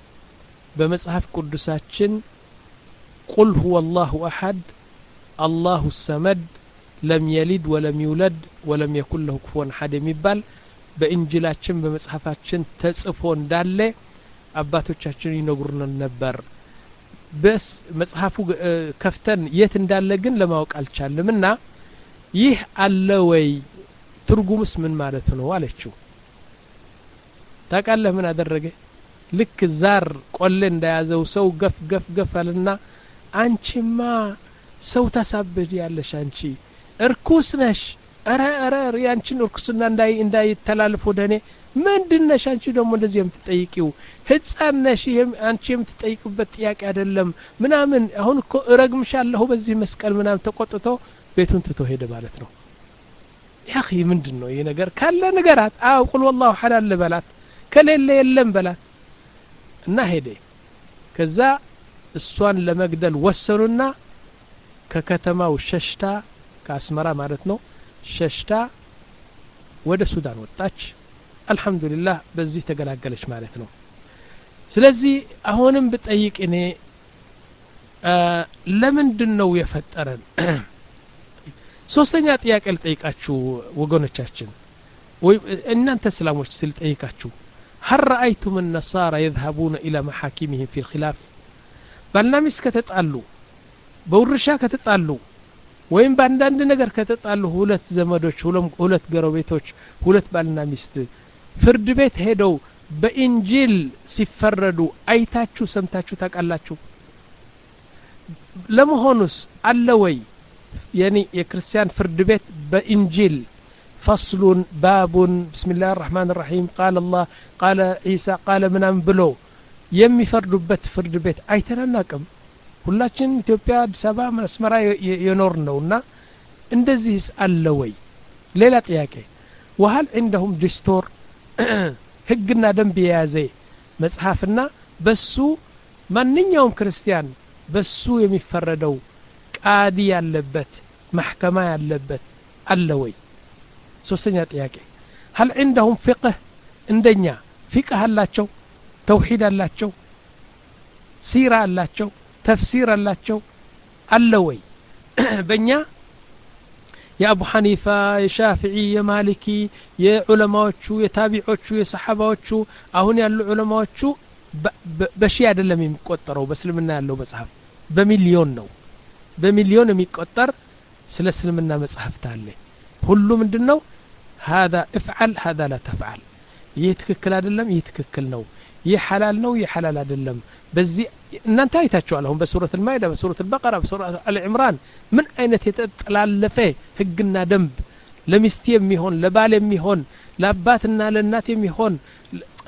በመጽሐፍ ቅዱሳችን قل هو الله احد الله الصمد لم يلد ولم يولد ولم يكن له كفوا احد የሚባል በእንጂላችን በመጽሐፋችን ተጽፎ እንዳለ አባቶቻችን ይነግሩን ነበር በስ መጽሐፉ ከፍተን የት እንዳለ ግን ለማወቅ አልቻልምና ይህ አለ ወይ ትርጉምስ ምን ማለት ነው አለችው ታቃለህ ምን አደረገ ልክ ዛር ቆለ እንዳያዘው ሰው ገፍ ገፍ ገፋልና አንቺማ ሰው ተሳበድ ያለሽ አንቺ እርኩስ ነሽ አረ አረ ያንቺን እርኩስና እንዳይ እንዳይ ተላልፎ ደኔ ምንድነሽ አንቺ ደግሞ እንደዚህ የምትጠይቂው ህፃን ነሽ አንቺ የምትጠይቁበት ጥያቄ አይደለም ምናምን አሁን እኮ እረግምሻለሁ በዚህ መስቀል ምናምን ተቆጥቶ ቤቱን ትቶ ሄደ ማለት ነው يا اخي ምንድነው ይሄ ነገር ካለ ነገራት አው ቁል والله حلال በላት ከሌለ የለም በላት እና ሄደ ከዛ እሷን ለመግደል ወሰኑና ከከተማው ሸሽታ ከአስመራ ማለት ነው ሸሽታ ወደ ሱዳን ወጣች አልহামዱሊላህ በዚህ ተገላገለች ማለት ነው ስለዚህ አሁንም በጠይቅ እኔ ለምንድነው የፈጠረን ሶስተኛ ጥያቄ ልጠይቃችሁ ወገኖቻችን ወይ እናንተ እስላሞች ስልጠይቃችሁ هل رايتم النصارى يذهبون الى محاكمهم في الخلاف ባልናሚስ ከተጣሉ በውርሻ ከተጣሉ ወይም ባንዳንድ ነገር ከተጣሉ ሁለት ዘመዶች ሁለት ገረቤቶች ሁለት ባልና ሚስት ፍርድ ቤት ሄደው በእንጂል ሲፈረዱ አይታችሁ ሰምታችሁ ታቃላችሁ ለመሆኑስ አለ ወይ يعني የክርስቲያን ፍርድ ቤት በእንጂል فصل باب بسم الله الرحمن الرحيم قال الله قال عيسى قال منام بلو የሚፈርዱበት ፍርድ ቤት አይተናናቅም ሁላችን ኢትዮጵያ አዲስ አበባ መስመራ የኖር ነውና እንደዚህስ አለ ወይ ሌላ ጥያቄ وهل عندهم دستور ህግና ደንብ የያዘ መጽሐፍና በሱ ማንኛውም ክርስቲያን በሱ የሚፈረደው ቃዲ ያለበት محكمة ያለበት አለ ወይ ሶስተኛ ጥያቄ هل عندهم فقه እንደኛ فقه አላቸው توحيد አላቸው ሲራ አላቸው ተፍሲር አላቸው አለ ወይ በእኛ የአቡ ሐኒፋ የሻፊዒ የማሊኪ የዑለማዎቹ የታቢዖቹ የሰሐባዎቹ አሁን ያሉ ዑለማዎቹ በሺ አይደለም የሚቆጠረው በእስልምና ያለው መጽሐፍ በሚሊዮን ነው በሚሊዮን የሚቆጠር ስለ እስልምና መጽሐፍት አለ ሁሉ ምንድነው هذا افعل هذا لا تفعل ይህ ትክክል አይደለም ይህ ትክክል ነው ይህ حلال ነው ይህ حلال አይደለም በዚህ እናንተ አይታችኋል አሁን በሱረት الማኢዳ በሱረት البقرة በሱረት አልዕምራን ምን አይነት የተጠላለፈ ህግና ደንብ ለሚስት የሚሆን ለባል የሚሆን ለአባትና ለእናት የሚሆን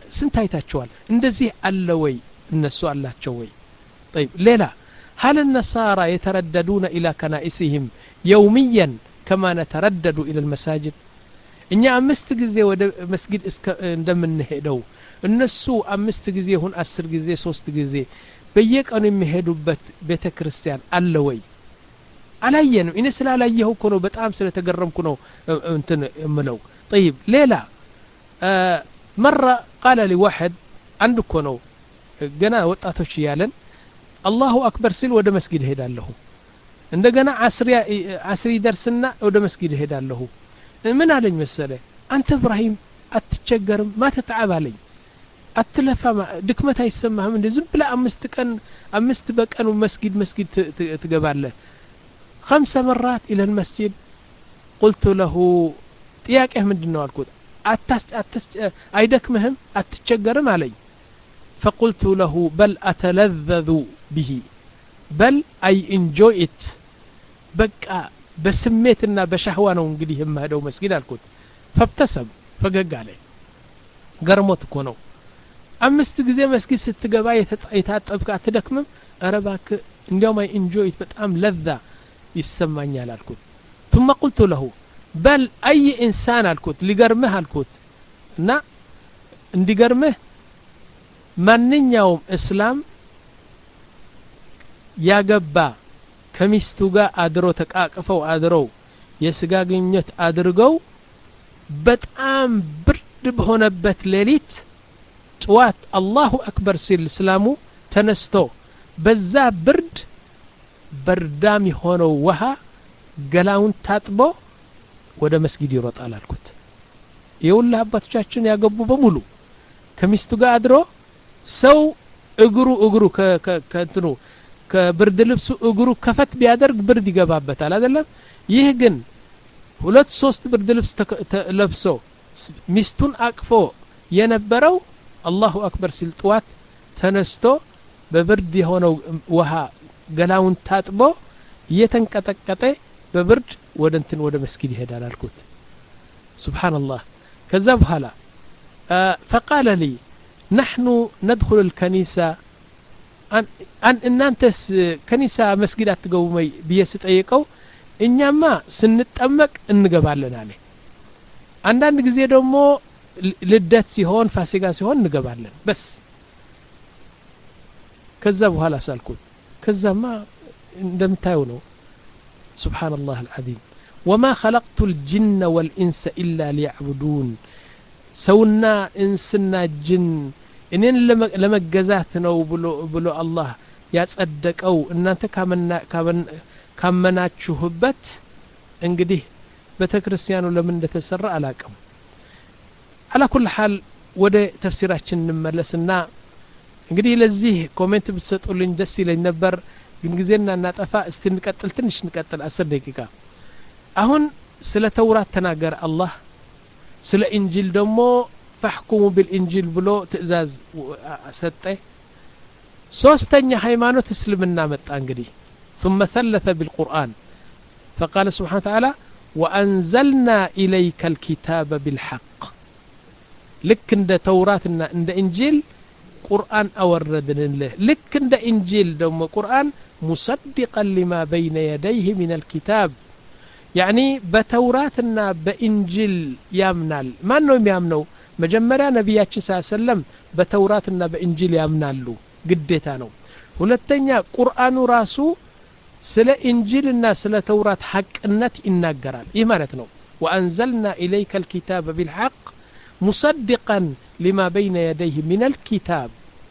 ስንት አይታቸዋል እንደዚህ አለ ወይ እነሱ አላቸው ወይ طيب ሌላ هل النصارى يترددون إلى كنائسهم يوميا كما نتردد إلى المساجد እኛ አምስት ጊዜ ወደ መስጊድ እንደምንሄደው እነሱ አምስት ጊዜ ይሁን አስር ጊዜ ሶስት ጊዜ በየቀኑ የሚሄዱበት ቤተክርስቲያን አለ ወይ አላየንም እኔ ስላላየሁ እኮ ነው በጣም ስለተገረምኩ ነው እንትን እምለው طيب ሌላ مرة قال لي واحد አንድ እኮ ነው ገና ወጣቶች ያለን አላሁ አክበር ሲል ወደ መስጊድ ሄዳለሁ እንደገና አስሪ አስሪ ደርስና ወደ መስጊድ ሄዳለሁ ምን አለኝ መሰለ አንተ ኢብራሂም አትቸገርም ما تتعب አለኝ አትለፋ ድክመት አይሰማህም እንደ ዝም ብለ አምስት ቀን አምስት በቀኑ መስጊድ መስጊድ ትገባለህ خمس مرات الى المسجد قلت له ጥያቄህ ምንድነው አልኩት አታስ አታስ አይደክምህም አትቸገርም አለኝ فقلت له بل اتلذذ به بل اي enjoy it በቃ በስሜትና በሻህዋ ነው እንግዲህ የማሄደው መስጊድ አልኩት فابتسم ፈገግ አለ ገርሞት እኮ ነው አምስት ጊዜ መስጊድ ስትገባ የታጠብክ አትደክምም አረባክ እንዲያውም አይ enjoy it በጣም ለዛ ይሰማኛል አልኩት ثم قلت له بل اي انسان አልኩት ሊገርምህ አልኩት እና እንዲገርምህ ማንኛውም እስላም ያገባ ከሚስቱ ጋር አድሮ ተቃቅፈው አድረው የስጋ ግንኙነት አድርገው በጣም ብርድ በሆነበት ሌሊት ጥዋት አላሁ አክበር ሲል እስላሙ ተነስቶ በዛ ብርድ በርዳም የሆነው ውሃ ገላውን ታጥቦ ወደ መስጊድ ይሮጣል አልኩት የውላህ አባቶቻችን ያገቡ በሙሉ ከሚስቱ ጋር አድሮ ሰው እግሩ እግሩ ከእንትኑ ከብርድ ልብሱ እግሩ ከፈት ቢያደርግ ብርድ ይገባበታል አይደለም ይህ ግን ሁለት ሶስት ብርድ ልብስ ለብሶ ሚስቱን አቅፎ የነበረው አላሁ አክበር ሲል ጥዋት ተነስቶ በብርድ የሆነው ውሃ ገላውን ታጥቦ እየተንቀጠቀጠ በብርድ ወደ እንትን ወደ መስጊድ ይሄዳል አልኩት ሱብሃንአላህ ከዛ በኋላ فقال لي نحن ندخل الكنيسة أن إن أنت كنيسة مسجد أتجومي بيستأيقو إنما سنتأمك إنجبالنا عليه عندنا جزء دمو للدات سيهون فاسقا سيهون نجبالنا بس كذبوا هلا سالكوت كذب ما دمتاونو سبحان الله العظيم وما خلقت الجن والإنس إلا ليعبدون سونا إنسنا الجن إنين لما جزاتنا وبلو بلو الله يتصدق أو إن أنت كمنا كمن كمنا تشوهبت إنجديه بتكريستيانو لمن تسرع لكم على كل حال وده تفسيراتنا نملسنا إنجديه لزيه كومنت بتسألون جسي لنبر جنجزينا نتفا استنقتل تنش نقتل أسر دقيقة أهون سلا توراة تناجر الله سلا إنجيل دمو فاحكموا بالإنجيل بلو تأزاز ستة سوستني حيمانو تسلمنا متأنجري ثم ثلث بالقرآن فقال سبحانه وتعالى وأنزلنا إليك الكتاب بالحق لك عند توراتنا عند إنجيل قرآن أوردن له لك عند إنجيل دم قرآن مصدقا لما بين يديه من الكتاب يعني بتوراتنا بإنجيل يامنال ما أنه يامنو مجمرا نبياتش صلى الله عليه وسلم بتوراتنا بإنجيل يامنالو قديتانو ولتنيا قرآن راسو سلا إنجيلنا سلا تورات حق النت إناقرال إيه مالتنا وأنزلنا إليك الكتاب بالحق مصدقا لما بين يديه من الكتاب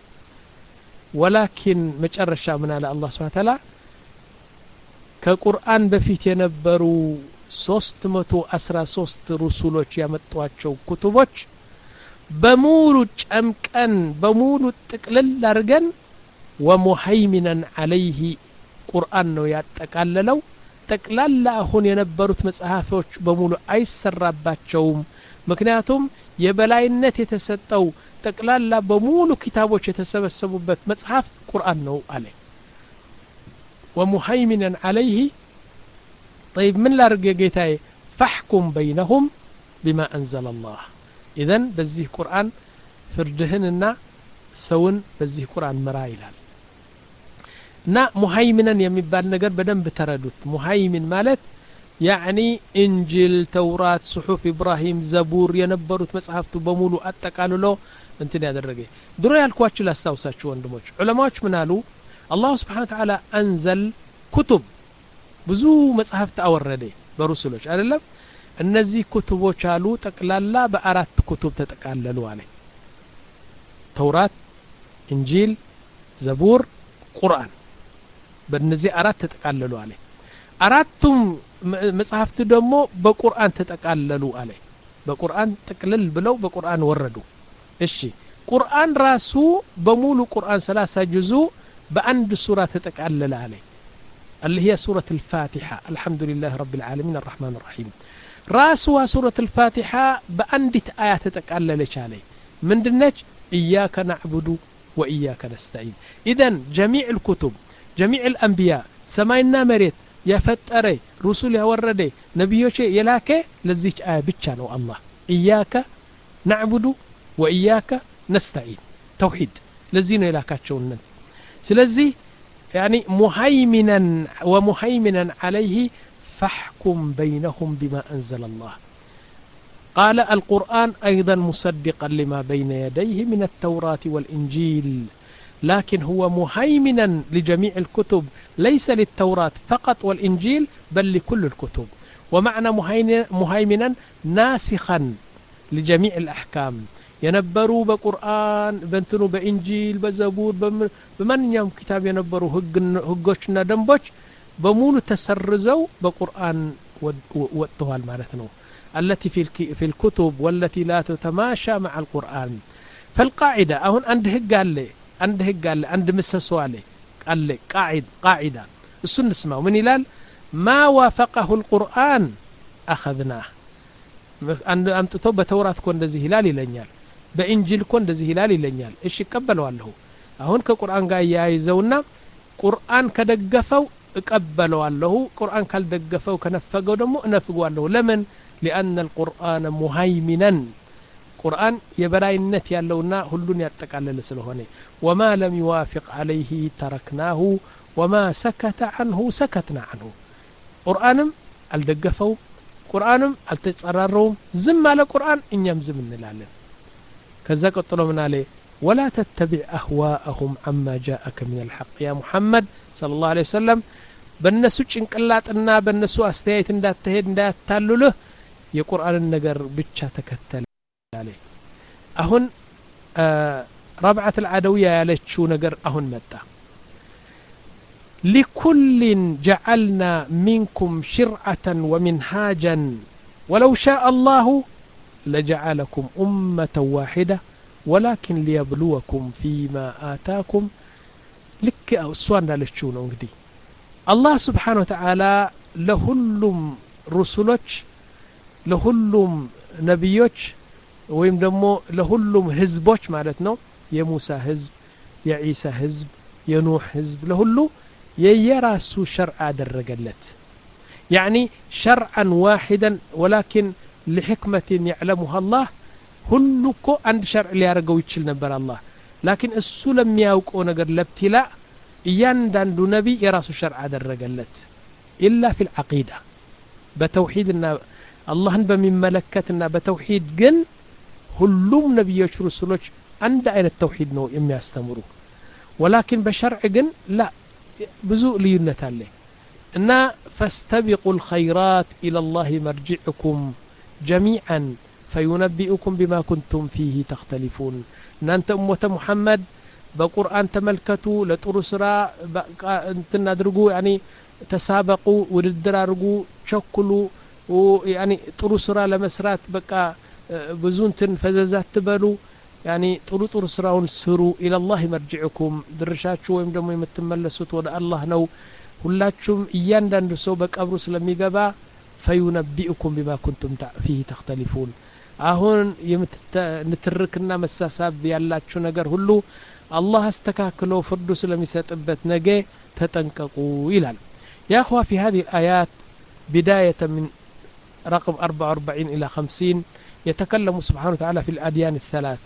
ولكن مجرشا من على الله سبحانه وتعالى كقرآن بفيت ينبروا ሶስት መቶ አስራ ሶስት رسولوች ያመጧቸው ኩቱቦች በሙሉ ጨምቀን በሙሉ ጥቅልል አድርገን ومهيمنا عليه ቁርአን ነው ያጠቃለለው ጠቅላላ አሁን የነበሩት መጽሐፎች በሙሉ አይሰራባቸውም ምክንያቱም የበላይነት የተሰጠው ጠቅላላ በሙሉ ኪታቦች የተሰበሰቡበት መጽሐፍ ቁርአን ነው አለ ومهيمنا عليه طيب من لارق جيتاي فاحكم بينهم بما أنزل الله إذن بزيه قرآن ፍርድህንና ሰውን በዚህ ቁርአን መራ ይላል እና ሙሃይሚናን የሚባል ነገር በደንብ ተረዱት ሙሃይሚን ማለት ያኒ እንጂል ተውራት ሱሑፍ ኢብራሂም ዘቡር የነበሩት መጽሐፍቱ በሙሉ አጠቃልሎ እንትን ያደረገ ድሮ ያልኳችሁ ላስታውሳችሁ ወንድሞች ዑለማዎች ምን አሉ አላህ Subhanahu Wa Ta'ala አንዘል ኩቱብ ብዙ መጽሐፍት አወረደ በሩሱሎች አይደለም እነዚህ ኩቱቦች አሉ ጠቅላላ በአራት ኩቱብ ተጠቃለሉ አለ ተውራት እንጂል ዘቡር ቁርአን በእነዚህ አራት ተጠቃለሉ አለ አራቱም መጽሐፍት ደግሞ በቁርአን ተጠቃለሉ አለ በቁርአን ጥቅልል ብለው በቁርአን ወረዱ እሺ ቁርአን ራሱ በሙሉ ቁርአን ሰላሳ ጁዙ በአንድ ሱራ ተጠቃለለ አለ اللي هي سورة الفاتحة الحمد لله رب العالمين الرحمن الرحيم راسها سورة الفاتحة بأندت آيات تتقللش عليه من دنج إياك نعبد وإياك نستعين إذن جميع الكتب جميع الأنبياء سماينا مريت يفتري رسول يوردي نبيوش يلاكي لزيج آية بتشانو الله إياك نعبد وإياك نستعين توحيد لزينو يلاكاتشون سلزي يعني مهيمنا ومهيمنا عليه فاحكم بينهم بما أنزل الله قال القرآن أيضا مصدقا لما بين يديه من التوراة والإنجيل لكن هو مهيمنا لجميع الكتب ليس للتوراة فقط والإنجيل بل لكل الكتب ومعنى مهيمنا ناسخا لجميع الأحكام ينبروا بقرآن بنتنو بإنجيل بزبور بمن يوم كتاب ينبروا هقوشنا دنبوش بمولو تسرزوا بقرآن والتوال مالتنو التي في في الكتب والتي لا تتماشى مع القرآن فالقاعدة أهون عند هق قال لي عند هق قال لي عند مسسوا لي قال لي قاعد قاعدة السنة اسمه من هلال ما وافقه القرآن أخذناه عند أمتتو بتوراة كون دزي هلال لنيال بإنجيل كون دزي هلال لنيال إيش يقبلوا له أهون كقرآن قاي يايزونا قرآن كدقفوا اقبلوا له قرآن كالدقفوا كنفقوا دمو نفقوا له لمن لأن القرآن مهيمنا قرآن يبراينت يالونا هلون يتقلل سلهوني وما لم يوافق عليه تركناه وما سكت عنه سكتنا عنه قرآنم الدقفوا قرآنم التصرروا زم على قرآن إن يمزم نلالن كذا قطلوا من عليه ولا تتبع أهواءهم عما جاءك من الحق يا محمد صلى الله عليه وسلم بالنسو ጭንቅላጥና በነሱ አስተያየት እንዳትሄድ እንዳታሉልህ የቁርአንን ነገር ብቻ ተከተል ያለ አሁን ربعة العدوية ያለችው ነገር አሁን መጣ لكل جعلنا منكم شرعة ومنهاجا ولو شاء الله لجعلكم أمة واحدة ولكن ليبلوكم فيما آتاكم لك السؤال للشو ነው እንግዲህ الله سبحانه وتعالى لهلم رسولك لهلم نبيوች ወይም ደግሞ ለሁሉም ህዝቦች ማለት ነው የሙሳ ህዝብ የኢሳ ህዝብ የኑህ ህዝብ ለሁሉ የየራሱ ሸርዕ አደረገለት يعني شرعا واحدا ولكن لحكمة يعلمها الله ሁሉኮ አንድ ሸርዕ ሊያረጋው ይችል ነበር አላህ لكن እሱ ለሚያውቀው ነገር ለብትላ እያንዳንዱ ነቢ የራሱ ሸርዕ አደረገለት إلا في العقيدة በተውሂድና አላህን በሚመለከትና በተውሂድ ግን ሁሉም ነብዮች ሩሱሎች አንድ አይነት ተውሂድ ነው የሚያስተምሩ ولكن በሸርዕ ግን لا ብዙ ልዩነት አለ እና فاستبقوا الخيرات إلى الله مرجعكم جميعا فينبئكم بما كنتم فيه تختلفون እናንተ ኡመተ ሙሐመድ በቁርአን ተመልከቱ ለጥሩ ስራ እንትና አድርጉ يعني ተሳበቁ ውድድር አድርጉ ቸኩሉ يعني ጥሩ ስራ ለመስራት በቃ ብዙ እንትን ፈዘዛት ትበሉ يعني ጥሩ ጥሩ ስራውን ስሩ الى الله مرجعكم ድርሻችሁ ወይም ደግሞ የምትመለሱት ወደ አላህ ነው ሁላችሁም እያንዳንዱ ሰው በቀብሩ ስለሚገባ فينبئكم بما كنتم فيه تختلفون አሁን የምትተርክና መሳሳብ ያላችሁ ነገር ሁሉ አላህ አስተካክሎ ፍርዱ ስለሚሰጥበት ነገ ተጠንቀቁ ይላል يا اخوة في هذه الآيات بداية من رقم أربعة وأربعين إلى خمسين يتكلم سبحانه وتعالى في الأديان الثلاثة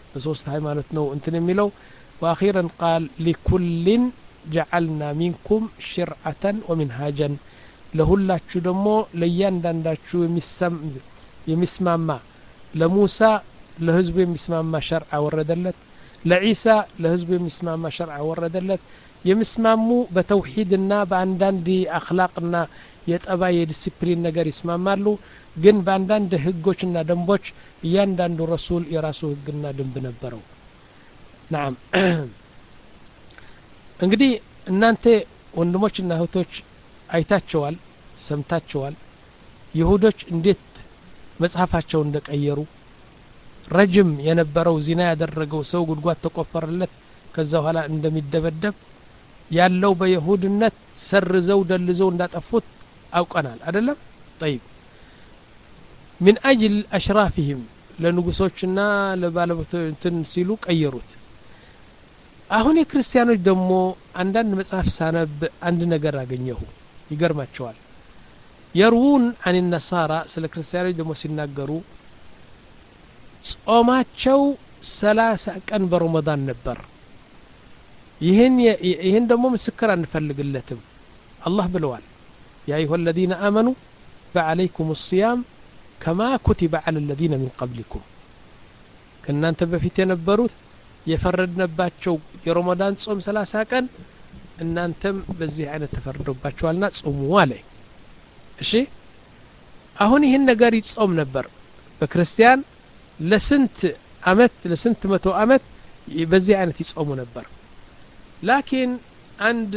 በሶስት ሃይማኖት ነው እንትን የሚለው واخيرا قال لكل جعلنا منكم شرعة ومنهاجا ለሁላችሁ ደግሞ ለእያንዳንዳችሁ የሚሰም የሚስማማ ለሙሳ ለህዝቡ የሚስማማ ሸርዓ ወረደለት ለኢሳ ለህዝቡ የሚስማማ ሸርዓ ወረደለት የሚስማሙ በተውሂድና በአንዳንድ አኽላቅና የጠባይ የዲሲፕሊን ነገር ይስማማሉ ግን በአንዳንድ ህጎችና ደንቦች እያንዳንዱ ረሱል የራሱ ህግና ደንብ ነበረው نعم እንግዲህ እናንተ ወንድሞችና እህቶች አይታቸዋል ሰምታቸዋል ይሁዶች እንዴት መጽሐፋቸው እንደቀየሩ ረጅም የነበረው ዚና ያደረገው ሰው ጉድጓድ ተቆፈረለት ከዛ በኋላ እንደሚደበደብ ያለው በይሁድነት ሰርዘው ደልዘው እንዳጠፉት አውቀናል አይደለም طيب من اجل اشرافهم ለንጉሶችና ለባለቤቶችን ሲሉ ቀየሩት አሁን የክርስቲያኖች ደግሞ አንዳንድ መጽሐፍ ሳነብ አንድ ነገር አገኘሁ ይገርማቸዋል يروون عن النصارى ስለ ክርስቲያኖች ደግሞ ሲናገሩ ጾማቸው ሰላሳ ቀን በረመዳን ነበር ይሄን ይሄን ደግሞ ምስክር አንፈልግለትም አላህ ብለዋል يا ايها الذين امنوا فعليكم الصيام كما كتب على الذين من قبلكم ከናንተ በፊት የነበሩት የፈረድነባቸው የረመዳን ጾም ሰላሳ ቀን እናንተም በዚህ አይነት ተፈርዶባቸዋልና ጾሙ አለ እሺ አሁን ይሄን ነገር ይጾም ነበር በክርስቲያን ለስንት አመት ለስንት መቶ አመት በዚህ አይነት ይጾሙ ነበር ላኪን አንድ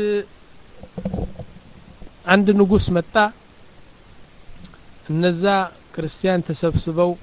አንድ ንጉስ መጣ እነዛ ክርስቲያን ተሰብስበው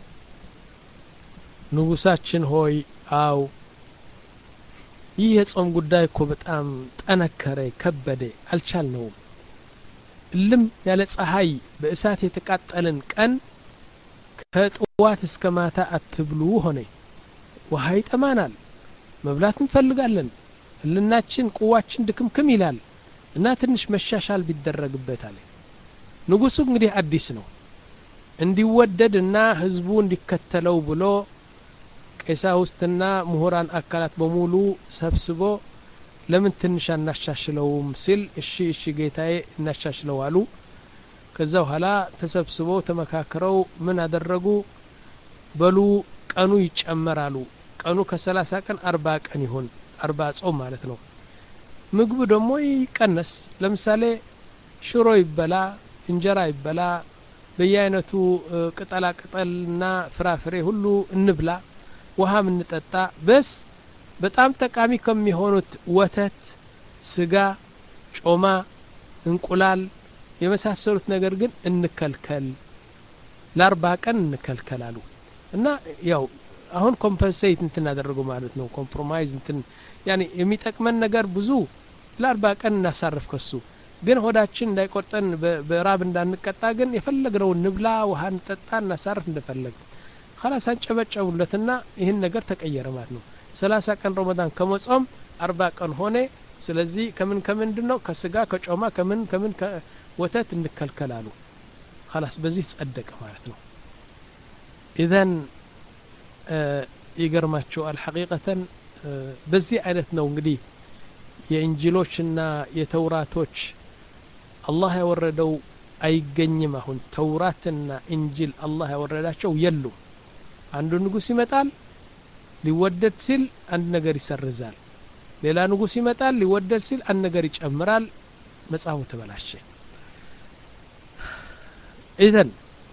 ንጉሳችን ሆይ አው ይህ የጾም ጉዳይ እኮ በጣም ጠነከረ ከበደ አልቻልነውም ልም ያለ ፀሐይ በእሳት የተቃጠለን ቀን ከጥዋት እስከ ማታ አትብሉ ሆነ ውሃ ይጠማናል መብላት እንፈልጋለን ልናችን ቁዋችን ድክምክም ይላል እና ትንሽ መሻሻል ቢደረግበት አለ ንጉሱ እንግዲህ አዲስ ነው እንዲወደድና ህዝቡ እንዲከተለው ብሎ ቀሳውስትና ምሁራን አካላት በሙሉ ሰብስቦ ለምን ትንሽ አናሻሽለውም ሲል እሺ እሺ ጌታዬ እናሻሽለው አሉ ከዛ በኋላ ተሰብስበው ተመካከረው ምን አደረጉ በሉ ቀኑ ይጨመራሉ ቀኑ ከሰላሳ ቀን አርባ ቀን ይሁን አርባ ጾም ማለት ነው ምግቡ ደግሞ ይቀነስ ለምሳሌ ሽሮ ይበላ እንጀራ ይበላ በየአይነቱ ቅጠላ ቅጠልና ፍራፍሬ ሁሉ እንብላ ውሃም እንጠጣ በስ በጣም ጠቃሚ ከሚሆኑት ወተት ስጋ ጮማ እንቁላል የመሳሰሉት ነገር ግን እንከልከል ለአርባ ቀን እንከልከላሉ እና ያው አሁን ኮምፐንሴት እንትን አደረጉ ማለት ነው ኮምፕሮማይዝ እንትን ያኒ የሚጠቅመን ነገር ብዙ ለአርባ ቀን እናሳርፍ ከሱ ግን ሆዳችን እንዳይቆርጠን በራብ እንዳንቀጣ ግን የፈለግነው ንብላ ውሃ እንጠጣ እናሳርፍ እንደፈለግ خلاص አንጨበጨቡለትና ይሄን ነገር ተቀየረ ማለት ነው ሰላሳ ቀን ረመዳን ከመጾም አርባ ቀን ሆነ ስለዚህ ከምን ከምን እንደው ከስጋ ከጮማ ከምን ከምን ወተት እንከልከላሉ خلاص በዚህ ጸደቀ ማለት ነው اذن ይገርማቸዋል ሐቂቀተን በዚህ አይነት ነው እንግዲህ የእንጂሎችና የተውራቶች አላህ ያወረደው አይገኝም አሁን ተውራትና እንጂል አላህ ያወረዳቸው የሉ አንዱ ንጉስ ይመጣል ሊወደድ ሲል አንድ ነገር ይሰርዛል ሌላ ንጉስ ይመጣል ሊወደድ ሲል አንድ ነገር ይጨምራል መጽሐፉ ተበላሸ اذن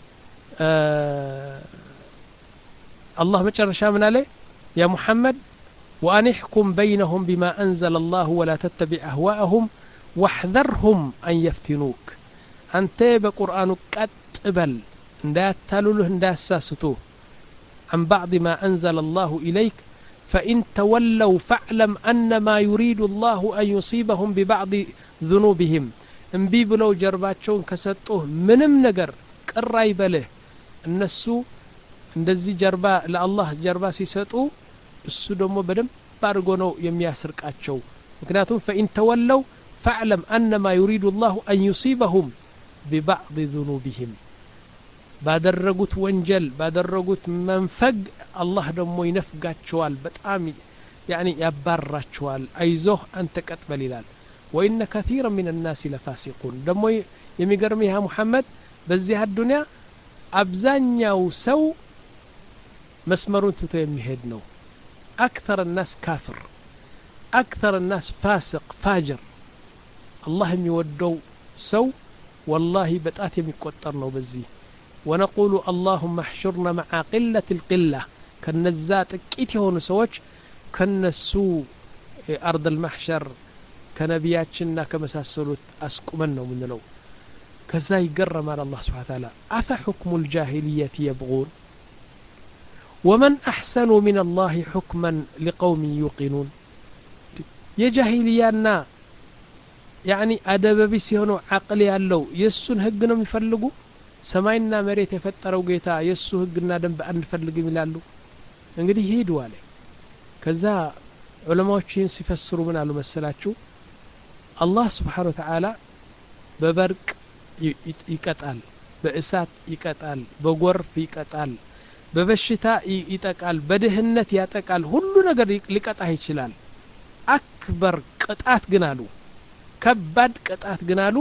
الله መጨረሻ ምን አለ يا محمد وأن يحكم بينهم بما أنزل الله ولا تتبع أهواءهم واحذرهم أن يفتنوك أنت بقرآن قتبل لا تلوله لا ساسته عن بعض ما أنزل الله إليك فإن تولوا فاعلم أن ما يريد الله أن يصيبهم ببعض ذنوبهم انبي بلو جرباتشون كسطوه منم نجر قراي بله النسو እንደዚህ ጀርባ ለአላህ ጀርባ ሲሰጡ እሱ ደግሞ በደም ባርጎ ነው የሚያስርቃቸው ምክንያቱም فإن تولوا فاعلم أن ما يريد الله أن يصيبهم ببعض ذنوبهم ባደረጉት ወንጀል ባደረጉት መንፈግ አላህ ደግሞ ይነፍጋቸዋል በጣም يعني ያባራቸዋል አይዞህ አንተ ቀጥበል ይላል وإن كثيرا من الناس لفاسقون ደግሞ የሚገርምህ ያ ሙሐመድ በዚህ አዱንያ አብዛኛው ሰው መስመሩን ትቶ የሚሄድ ነው أكثر الناس كافر أكثر الناس فاسق فاجر الله የሚወደው ሰው والله በጣት የሚቆጠር ነው በዚህ ونقول اللهم احشرنا مع قلة القلة كنزا ጥቂት የሆኑ ሰዎች ከነሱ أرض المحشر كنبياتنا كمساسلوت أسقمن ነው ምንለው ከዛ ይገረማል አላህ Subhanahu Wa Ta'ala أفحكم الجاهلية يبغون ومن أحسن من الله حكما لقوم يوقنون የጃሂልያና يعني أدب بيسيونو عقل ያለው የሱን ህግ ነው የሚፈልጉ ሰማይና መሬት የፈጠረው ጌታ የሱ ህግና ደንብ አንፈልግም ይላሉ እንግዲህ ሄዱ አለ ከዛ ዑለማዎችን ሲፈስሩ ምን አሉ መሰላችሁ አላህ Subhanahu Wa Ta'ala በበርቅ ይቀጣል በእሳት ይቀጣል በጎርፍ ይቀጣል በበሽታ ይጠቃል በድህነት ያጠቃል ሁሉ ነገር ሊቀጣህ ይችላል አክበር ቅጣት ግን አሉ ከባድ ቅጣት ግን አሉ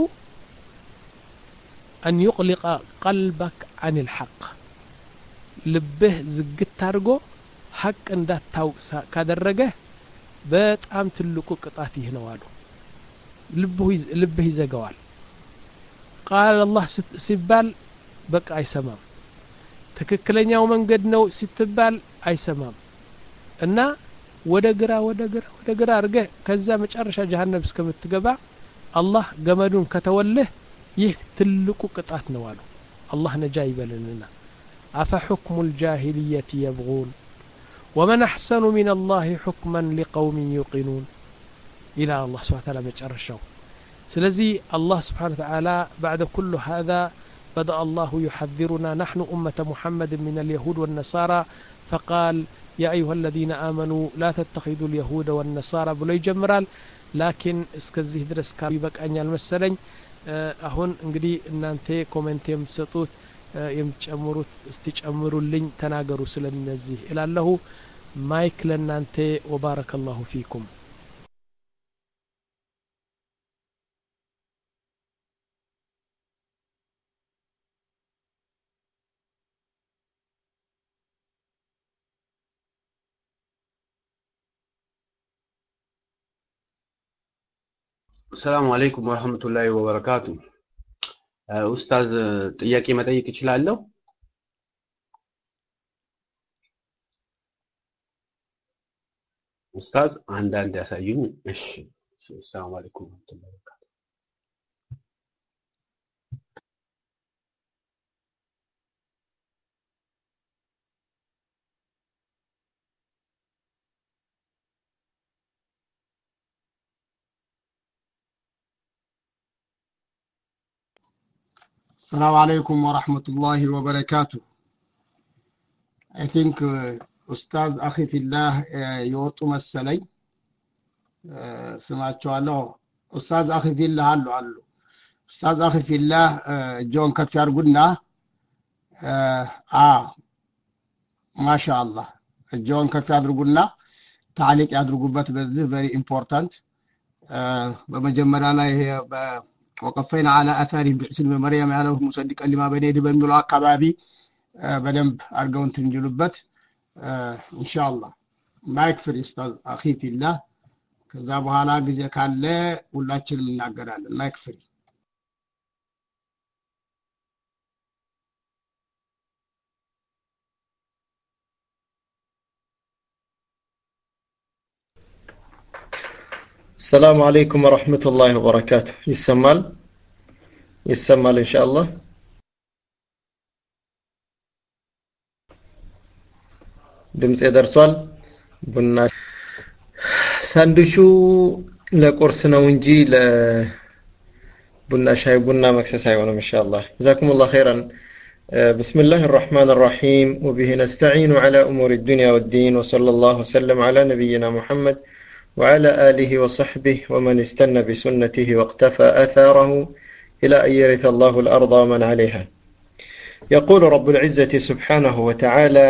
أن يغلق قلبك عن الحق ልብህ ዝግት አድርጎ ሐቅ እንዳታውቅ ካደረገህ በጣም ትልቁ ቅጣት ይህ ነው አሉ ልብህ ልብህ ይዘጋዋል قال الله ሲባል በቃ አይሰማም ትክክለኛው መንገድ ነው ሲትባል አይሰማም እና ወደ ግራ ወደ ግራ ወደ ግራ አርገህ ከዛ መጨረሻ ጀሃነም እስከምትገባ አላህ ገመዱን ከተወለህ ይህ ትልቁ ቅጣት ነው አሉ አላህ ነጃ ይበልንና أفحكم الجاهلية يبغون ومن أحسن من الله حكما لقوم يوقنون إلى الله سبحانه وتعالى مجرشوا سلزي الله سبحانه وتعالى بعد كل هذا بدأ الله يحذرنا نحن أمة محمد من اليهود والنصارى فقال يا أيها الذين آمنوا لا تتخذوا اليهود والنصارى بلي جمرال لكن اسكزيه درس كاريبك أن يالمسلين أهون انقدي انانتي كومنتي يمسطوت يمتشمروت استيجمرولين تناغروا سلن نزيه إلى الله مايك لنانتي وبارك الله فيكم السلام عليكم ورحمة الله وبركاته أستاذ ጥያቄ መጠየቅ እችላለሁ ኡስታዝ አንድ አንድ ያሳዩኝ እሺ السلام عليكم ورحمة الله وبركاته السلام عليكم ورحمة الله وبركاته. I think uh, أستاذ أخي في الله يوطو مسلي سمعتوا أستاذ أخي في الله علو علو أستاذ أخي في الله جون كفيار قلنا آه, آه ما شاء الله جون كفيار قلنا تعليق يدرو قبات بزي very important آه بمجمرة لا هي وقفينا على أثارهم بعسل مريم على مصدقا لما بين يدي بمدلوا أقبابي آه بدنب أرقون تنجلبت آه إن شاء الله ما يكفر أستاذ أخي في الله كذا بحالا قزي كان لا ولا تشل من أقرال ما يكفر السلام عليكم ورحمة الله وبركاته يسمال يسمال إن شاء الله دمس إدر سؤال بنا ساندوشو لقرصنا ونجي ل بنا شاي بنا مكسس عيونهم إن شاء الله جزاكم الله خيرا بسم الله الرحمن الرحيم وبه نستعين على أمور الدنيا والدين وصلى الله وسلم على نبينا محمد وعلى آله وصحبه ومن استنى بسنته واقتفى أثاره إلى أن يرث الله الأرض ومن عليها يقول رب العزة سبحانه وتعالى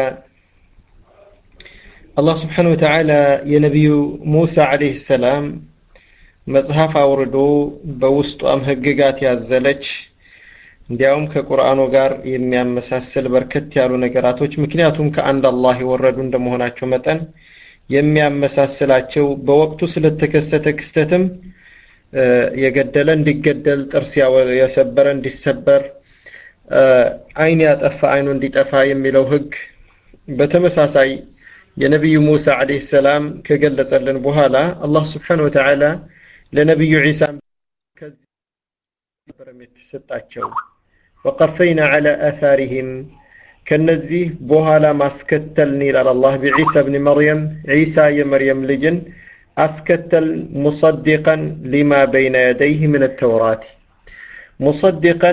الله سبحانه وتعالى يا نبي موسى عليه السلام مصحف አውርዶ በውስጡ አምህግጋት ያዘለች እንዲያውም ከቁርአኑ ጋር የሚያመሳስል በርከት ያሉ ነገራቶች ምክንያቱም ከአንድ አላህ የወረዱ እንደመሆናቸው መጠን የሚያመሳስላቸው በወቅቱ ስለተከሰተ ክስተትም የገደለ እንዲገደል ጥርስ ያሰበረ እንዲሰበር አይን ያጠፋ አይኑ እንዲጠፋ የሚለው ህግ በተመሳሳይ የነብዩ ሙሳ አለይሂ ሰላም ከገለጸልን በኋላ አላህ Subhanahu Wa Ta'ala ለነብዩ ዒሳ ከበረመት ሰጣቸው وقفينا على آثارهم كنذي بوهالا ماسكتلني على الله بعيسى ابن مريم عيسى يا مريم لجن أسكتل مصدقا لما بين يديه من التوراة مصدقا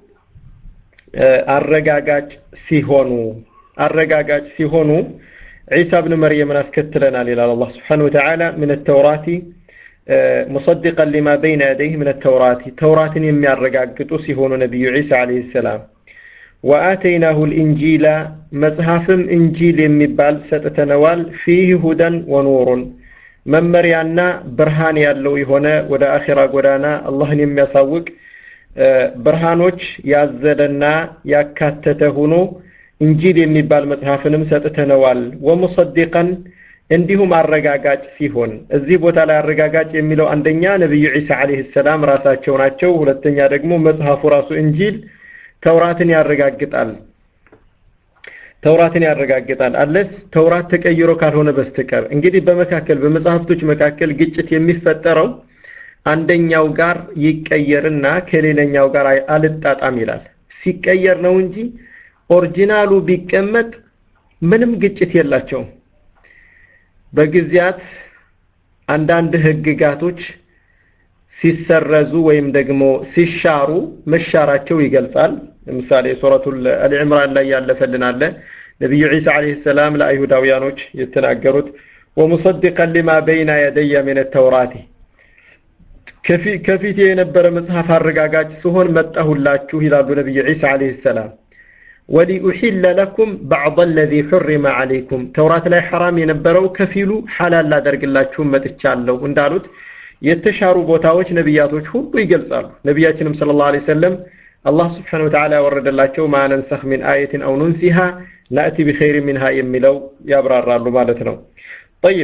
الرقاقات سيهونو الرقاقات سيهونو عيسى ابن مريم أسكتلنا على الله سبحانه وتعالى من التوراة مصدقا لما بين يديه من التوراة توراة يمي الرقاقات سيهونو نبي عيسى عليه السلام وآتيناه الإنجيل مزهافم إنجيل يمبال ستتنوال فيه هدى ونور ممريانا برهان يالو هنا ودا آخرة قدانا الله يميصاوك برهانوش يازدنا يكاتتهنو إنجيل يمبال مزهافنم ستتنوال ومصدقا عندهم الرقاقات سيهون الزيبوت على الرقاقات يميلو عندنا نبي عيسى عليه السلام راساتشو ناتشو ولتنيا رقمو مزهاف راسو إنجيل ተውራትን ያረጋግጣል ተውራትን ያረጋግጣል አለስ ተውራት ተቀይሮ ካልሆነ በስተቀር እንግዲህ በመካከል በመጽሐፍቶች መካከል ግጭት የሚፈጠረው አንደኛው ጋር ይቀየርና ከሌላኛው ጋር አልጣጣም ይላል ሲቀየር ነው እንጂ ኦሪጂናሉ ቢቀመጥ ምንም ግጭት የላቸውም በጊዜያት አንዳንድ ህግጋቶች ሲሰረዙ ወይም ደግሞ ሲሻሩ መሻራቸው ይገልጻል ለምሳሌ ሱረቱል አልኢምራን ላይ ያለፈልን አለ ነብዩ ዒሳ አለይሂ ሰላም ለአይሁዳውያኖች የተናገሩት ومصدقا لما بين يدي من التوراة كفي كفيت የነበረ መጽሐፍ አረጋጋጭ ሲሆን መጣሁላችሁ ይላሉ ነብዩ ዒሳ አለይሂ ሰላም ولأحل لكم بعض الذي حرم عليكم ተውራት ላይ حرام የነበረው ከፊሉ ሐላል ላደርግላችሁ መጥቻለሁ እንዳሉት የተሻሩ ቦታዎች ነብያቶች ሁሉ ይገልጻሉ ነብያችንም ሰለላሁ ዐለይሂ ወሰለም አላህ Subhanahu Wa Ta'ala ወረደላቸው ما ننسخ من آية أو ننسها نأتي بخير منها የሚለው ያብራራሉ ማለት ነው طيب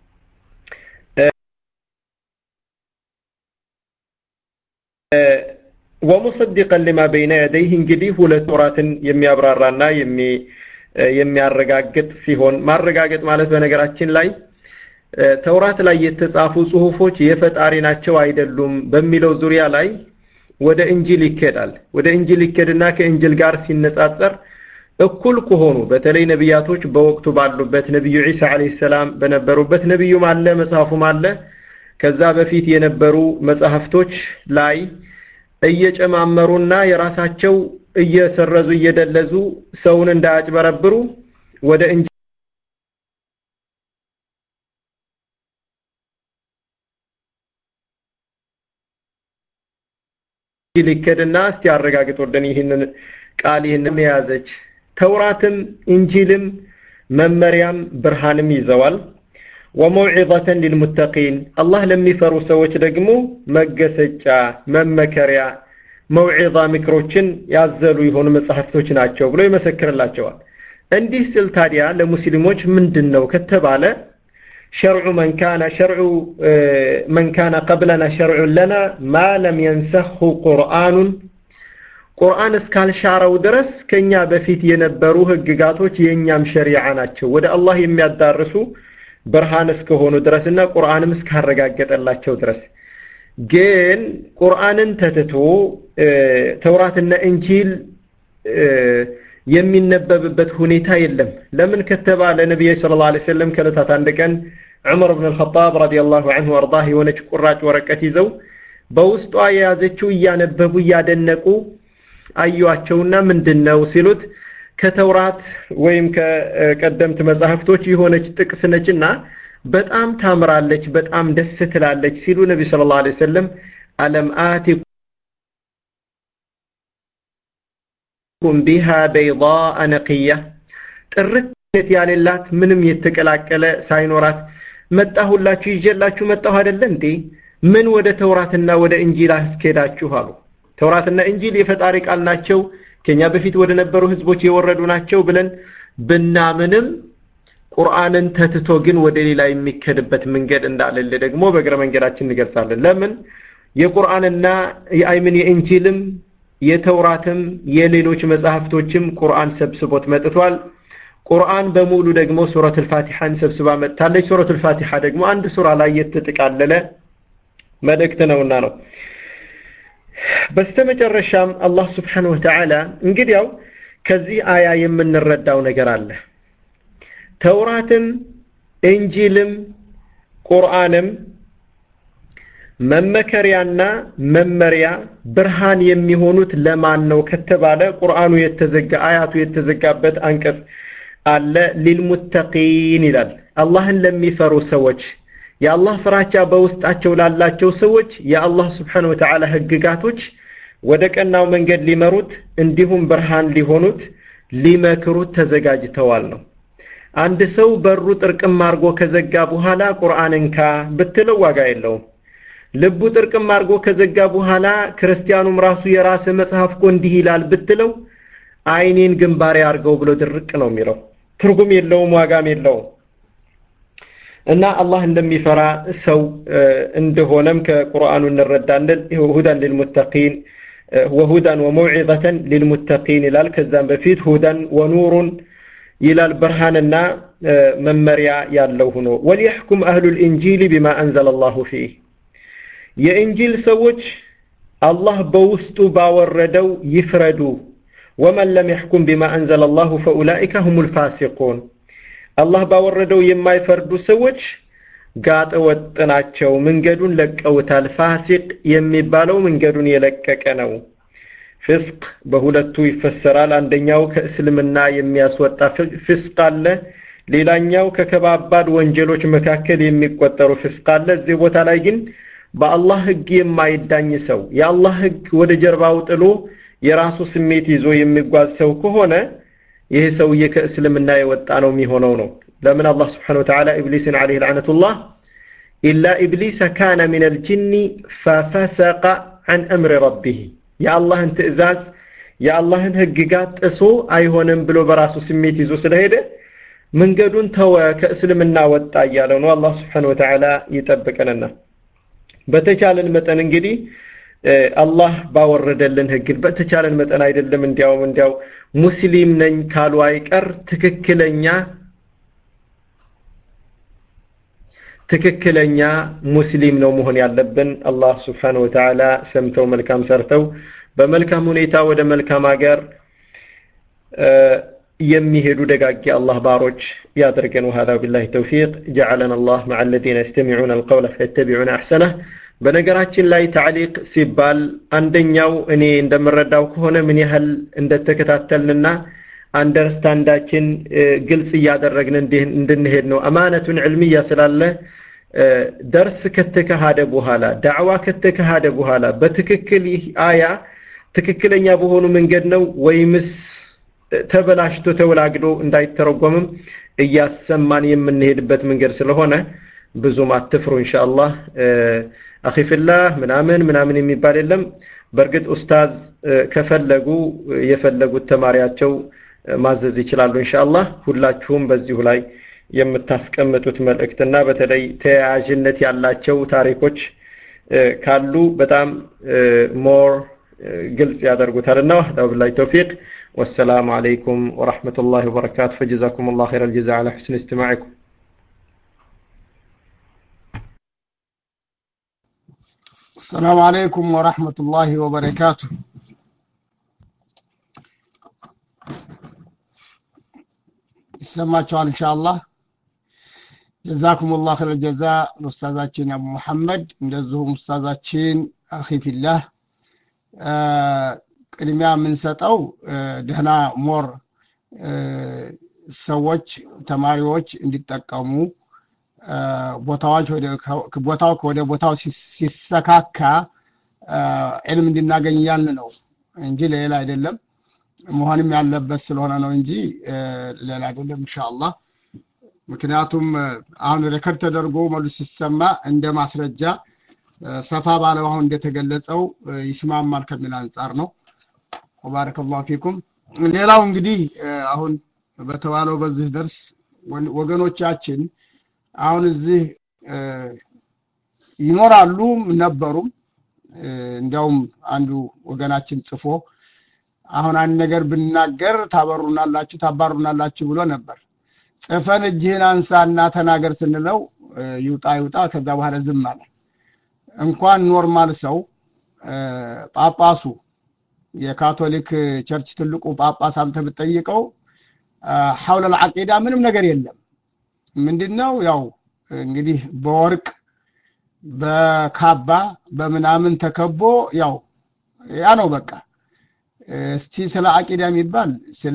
ومصدقا لما بين يديه እንግዲህ ሁለት ተውራትን የሚያብራራና የሚ የሚያረጋግጥ ሲሆን ማረጋገጥ ማለት በነገራችን ላይ ተውራት ላይ የተጻፉ ጽሁፎች የፈጣሪ ናቸው አይደሉም በሚለው ዙሪያ ላይ ወደ እንጂል ይከዳል ወደ እንጂል ይከድና ከእንጂል ጋር ሲነጻጸር እኩል ከሆኑ በተለይ ነብያቶች በወቅቱ ባሉበት ነብዩ ዒሳ አለይሂ ሰላም በነበሩበት ነብዩ ማለ መጽሐፉ ማለ ከዛ በፊት የነበሩ መጽሐፍቶች ላይ እየጨማመሩና የራሳቸው እየሰረዙ እየደለዙ ሰውን እንዳያጭበረብሩ ወደ ሊከድና እስቲያረጋግጥ ወደን ይሄንን ቃል ይሄንን ያዘች ተውራትም እንጂልም መመሪያም ብርሃንም ይዘዋል وموعظة للمتقين الله لم يفروا سوች ደግሞ መገሰጫ መመከሪያ መውዒዛ ምክሮችን ያዘሉ ይሆኑ መጽሐፍቶች ናቸው ብሎ ይመሰክርላቸዋል እንዲህ ስል ታዲያ ለሙስሊሞች ምንድነው ከተባለ شرع من كان شرع من كان قبلنا شرع لنا ما لم ينسخه قرآن قرآن اسكال شارو درس كنيا بفيت ينبرو ህግጋቶች የኛም ሸሪዓ ናቸው ወደ አላህ የሚያዳርሱ ብርሃን እስከሆኑ ድረስና ቁርአንም እስካረጋገጠላቸው ድረስ ግን ቁርአንን ተትቶ ተውራትና እንጂል የሚነበብበት ሁኔታ የለም ለምን ከተባለ ነብዩ ሰለላሁ ዐለይሂ ወሰለም ከለታት አንድ ቀን ዑመር ኢብኑ አልኸጣብ ረዲየላሁ ዐንሁ ወርዳህ የሆነች ቁራጭ ወረቀት ይዘው በውስጧ ያዘችው ያነበቡ ያደነቁ አዩአቸውና ምንድነው ሲሉት ከተውራት ወይም ከቀደምት መጽሐፍቶች የሆነች ጥቅስ ነችና በጣም ታምራለች በጣም ደስ ትላለች ሲሉ ነብዩ ሰለላሁ ዐለይሂ ወሰለም አለም አቲ بها بيضاء نقية ጥርት ያለላት ምንም የተቀላቀለ ሳይኖራት መጣሁላችሁ ይጀላችሁ መጣሁ አይደል እንዴ ምን ወደ ተውራትና ወደ እንጂል አስከዳችሁ አሉ ተውራትና እንጂል የፈጣሪ ቃል ናቸው ከኛ በፊት ወደ ነበሩ ህዝቦች የወረዱ ናቸው ብለን ብናምንም ቁርአንን ተትቶ ግን ወደ ሌላ የሚከድበት መንገድ እንዳለለ ደግሞ በግረ መንገዳችን እንገልጻለን ለምን የቁርአንና የአይምን የእንጂልም የተውራትም የሌሎች መጻሕፍቶችም ቁርአን ሰብስቦት መጥቷል ቁርአን በሙሉ ደግሞ ሱረቱል ፋቲሃን ሰብስባ መጣለች ሱረቱል ፋቲሃ ደግሞ አንድ ሱራ ላይ የተጠቃለለ መልእክት ነውና ነው በስተመጨረሻም አላህ Subhanahu Wa Ta'ala እንግዲያው ከዚህ አያ የምንረዳው ነገር አለ ተውራትም እንጂልም ቁርአንም መመከሪያና መመሪያ ብርሃን የሚሆኑት ለማን ነው ከተባለ ቁርአኑ የተዘጋ አያቱ የተዘጋበት አንቀጽ አለ للمتقين ይላል አላህን ለሚፈሩ ሰዎች የአላህ ፍራቻ በውስጣቸው ላላቸው ሰዎች የአላህ Subhanahu Wa Ta'ala ህግጋቶች ወደ ቀናው መንገድ ሊመሩት እንዲሁም ብርሃን ሊሆኑት ሊመክሩት ተዘጋጅተዋል ነው አንድ ሰው በሩ ጥርቅም አርጎ ከዘጋ በኋላ ቁርአንንካ ብትለው ዋጋ የለውም ልቡ ጥርቅም አርጎ ከዘጋ በኋላ ክርስቲያኑም ራሱ የራስ መጽሐፍ ኮ እንዲህ ይላል ብትለው አይኔን ግንባሬ አርገው ብሎ ድርቅ ነው የሚለው ትርጉም የለውም ዋጋም የለውም እና አላህ እንደሚፈራ ሰው እንደሆነም ከቁርአኑ እንረዳለን ሁዳን للمتقين وهدى وموعظة للمتقين ይላል ከዛም በፊት ሁዳን ወኑሩን ይላል ብርሃንና መመሪያ ያለው ሆኖ ወሊህኩም አህሉል ኢንጂል بما انزل الله فيه የኢንጂል ሰዎች አላህ በውስጡ ባወረደው ይፍረዱ ومن لم يحكم بما انزل الله فاولئك هم الفاسقون አላህ ባወረደው የማይፈርዱ ሰዎች ጋጠ ወጥናቸው መንገዱን ለቀውታል ፋሲቅ የሚባለው መንገዱን የለቀቀ ነው ፍስቅ በሁለቱ ይፈሰራል አንደኛው ከእስልምና የሚያስወጣ ፍስቅ አለ ሌላኛው ከከባባድ ወንጀሎች መካከል የሚቆጠሩ ፍስቅ አለ እዚህ ቦታ ላይ ግን በአላህ ህግ የማይዳኝ ሰው የአላህ ህግ ወደ ጀርባው ጥሎ የራሱ ስሜት ይዞ የሚጓዝ ሰው ከሆነ ይሄ ሰው የከእስልምና የወጣ ነው የሚሆነው ነው ለምን አላህ Subhanahu Wa Ta'ala ኢብሊስን عليه لعنة الله إلا إبليس كان من الجن ففسق عن أمر ربه يا الله انت إزاز يا الله هجقات أسو أيهونن بلو براسو سميت يزو سلهيده من قدون توا كأسلمنا واتعيالون والله سبحانه وتعالى يتبكننا بتجعل المتن انجدي الله باوردلن ህግን በተቻለን መጠን አይደለም እንዲያው እንዲያው ሙስሊም ነኝ ካሉ አይቀር ትክክለኛ ትክክለኛ ሙስሊም ነው መሆን ያለብን አላህ Subhanahu Wa Ta'ala ሰምተው መልካም ሰርተው በመልካም ሁኔታ ወደ መልካም ሀገር የሚሄዱ ደጋጊ አላህ ባሮች ያድርገን وهذا بالله التوفيق جعلنا الله مع الذين يستمعون القول فيتبعون احسنه በነገራችን ላይ ታዕሊቅ ሲባል አንደኛው እኔ እንደምረዳው ከሆነ ምን ያህል እንደተከታተልንና አንደርስታንዳችን ግልጽ ያደረግን እንድንሄድ ነው አማነቱን ዕልሚያ ስላለ ደርስ ከተከሃደ በኋላ ዳዕዋ ከተከሃደ በኋላ በትክክል ይህ አያ ትክክለኛ በሆኑ መንገድ ነው ወይምስ ተበላሽቶ ተወላግዶ እንዳይተረጎምም እያሰማን የምንሄድበት መንገድ ስለሆነ ብዙም አትፍሩ ኢንሻአላህ اخي في الله ምናምን ምናምን የሚባል የለም በርግጥ ኡስታዝ ከፈለጉ የፈለጉት ተማሪያቸው ማዘዝ ይችላሉ ኢንሻአላህ ሁላችሁም በዚሁ ላይ የምታስቀምጡት መልእክትና በተለይ ተያያዥነት ያላቸው ታሪኮች ካሉ በጣም ሞር ግልጽ ያደርጉታልና ወቢላሂ ተውፊቅ والسلام عليكم ورحمة الله وبركاته فجزاكم الله خير الجزاء على حسن استماعكم السلام عليكم ورحمة الله وبركاته يسمعكم إن شاء الله جزاكم الله خير الجزاء أستاذاتين أبو محمد ندزهم أستاذاتين أخي في الله ቅድሚያ ምን ሰጠው ደህና ሞር ሰዎች ተማሪዎች እንዲጠቀሙ ቦታዎች ወደ ቦታው ወደ ቦታው ሲሰካካ ዕልም እንድናገኝ ያን ነው እንጂ ሌላ አይደለም መሆንም ያለበት ስለሆነ ነው እንጂ ሌላ አይደለም ኢንሻአላህ ምክንያቱም አሁን ሪከርድ ተደርጎ መልስ ሲሰማ እንደ ማስረጃ ሰፋ ባለው አሁን እንደተገለጸው ይስማማል ከሚል አንፃር ነው ወባረከላሁ ፊኩም ሌላው እንግዲህ አሁን በተባለው በዚህ ደርስ ወገኖቻችን አሁን እዚህ ይኖራሉ ነበሩ እንዲያውም አንዱ ወገናችን ጽፎ አሁን አንድ ነገር ብናገር ታበሩናላችሁ ታባሩናላችሁ ብሎ ነበር ጽፈን እጅህን አንሳና ተናገር ስንለው ይውጣ ይውጣ ከዛ በኋላ ዝም አለ እንኳን ኖርማል ሰው ጳጳሱ የካቶሊክ ቸርች ትልቁ ጳጳስ አንተ ብትጠይቀው حول العقيده ምንም ነገር የለም ምንድነው ያው እንግዲህ በወርቅ በካባ በመናምን ተከቦ ያው ያ ነው በቃ እስቲ ስለ አቂዳ የሚባል ስለ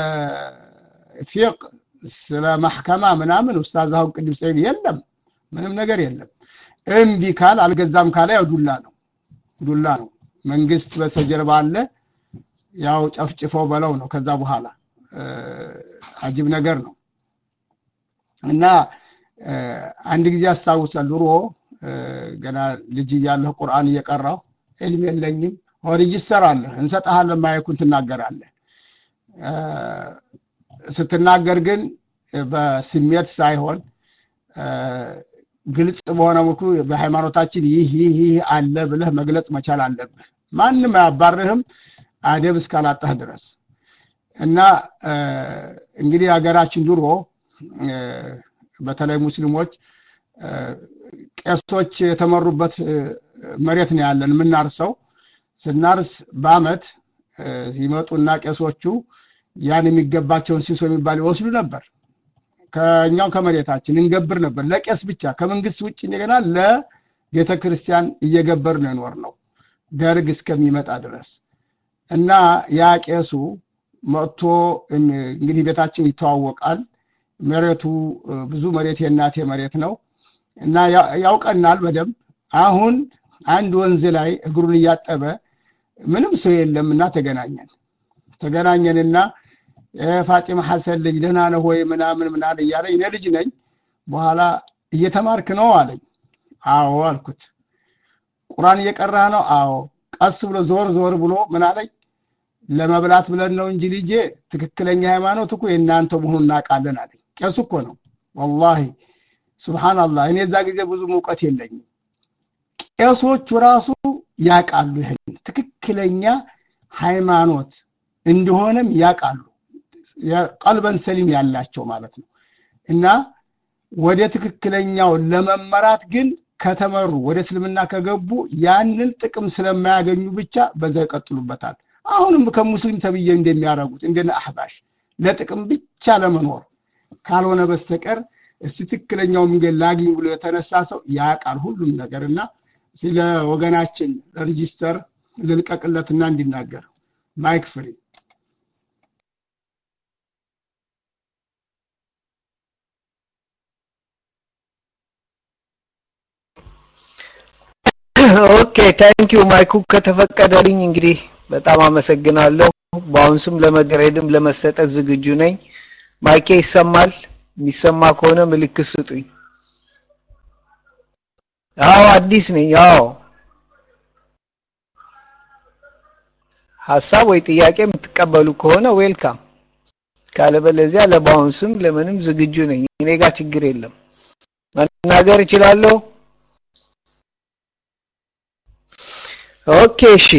ፊቅ ስለ ማህከማ ምናምን ኡስታዝ አሁን ቅድም ሰይድ የለም ምንም ነገር የለም እምቢ ካል አልገዛም ካለ ያው ዱላ ነው ዱላ ነው መንግስት በተጀርባ አለ ያው ጨፍጭፈው በለው ነው ከዛ በኋላ አጅብ ነገር ነው እና አንድ ጊዜ አስተዋውሳለሁ ድሮ ገና ልጅ ያለው ቁርአን እየቀራው ዕልም የለኝም ሬጂስተር አለ እንሰጣለን ማይኩን ትናገራለህ ስትናገር ግን በስሜት ሳይሆን ግልጽ በሆነ መልኩ በሃይማኖታችን ይህ ይህ አለ ብለህ መግለጽ መቻል አለብህ ማንንም አያባርህም አደብ እስካላጣህ ድረስ እና እንግዲህ ሀገራችን ድሮ በተለይ ሙስሊሞች ቄሶች የተመሩበት መሬት ነው ያለን ምናርሰው ስናርስ በአመት ይመጡና ቄሶቹ ያን የሚገባቸውን ሲሶ የሚባል ይወስዱ ነበር ከኛው ከመሬታችን እንገብር ነበር ለቄስ ብቻ ከመንግስት ውጪ እንደገና ለቤተክርስቲያን እየገበር ነው ኖር ነው ደርግ እስከሚመጣ ድረስ እና ያ ቄሱ መጥቶ እንግዲህ ቤታችን ይተዋወቃል መሬቱ ብዙ መሬት የናቴ መሬት ነው እና ያውቀናል በደም አሁን አንድ ወንዝ ላይ እግሩን ያጠበ ምንም ሰው የለምና ተገናኘን ተገናኘንና ፋጢማ ሐሰን ልጅ ደህና ነው ወይ ምናምን ምናምን እያለኝ እኔ ልጅ ነኝ በኋላ እየተማርክ ነው አለኝ አዎ አልኩት ቁርአን እየቀራህ ነው አዎ ቀስ ብሎ ዞር ዞር ብሎ ምን አለኝ ለመብላት ብለን ነው እንጂ ልጄ ትክክለኛ ሃይማኖት እኮ የናንተ መሆኑን እናቃለን አለኝ ቄሱ እኮ ነው والله ሱብሃንአላህ እኔ እዛ ጊዜ ብዙ ሙቀት የለኝም ቄሶቹ ራሱ ያቃሉ ይሄን ትክክለኛ ሃይማኖት እንደሆነም ያቃሉ የቀልበን ሰሊም ያላቸው ማለት ነው እና ወደ ትክክለኛው ለመመራት ግን ከተመሩ ወደ እስልምና ከገቡ ያንን ጥቅም ስለማያገኙ ብቻ በዛ ይቀጥሉበታል አሁንም ከሙስሊም ተብዬ እንደሚያረጉት እንደነ አህባሽ ለጥቅም ብቻ ለመኖር ካልሆነ በስተቀር እስቲ ትክክለኛው መንገድ ላግኝ ብሎ የተነሳ ሰው ያቃል ሁሉም ነገርና ስለ ወገናችን ሬጂስተር ልልቀቅለትና እንዲናገር ማይክ ፍሪ ኦኬ ታንክ ዩ ማይኩ ከተፈቀደልኝ እንግዲህ በጣም አመሰግናለሁ ባውንስም ለመገረድም ለመሰጠት ዝግጁ ነኝ ማይኬ ይሰማል የሚሰማ ከሆነ ምልክት ስጡኝ አዎ አዲስ ነኝ አዎ ሐሳብ ወይ ጥያቄ የምትቀበሉ ከሆነ ዌልካም ካለበለዚያ ለባውንስም ለምንም ዝግጁ ነኝ እኔ ጋር ችግር የለም መናገር እችላለሁ ኦኬ እሺ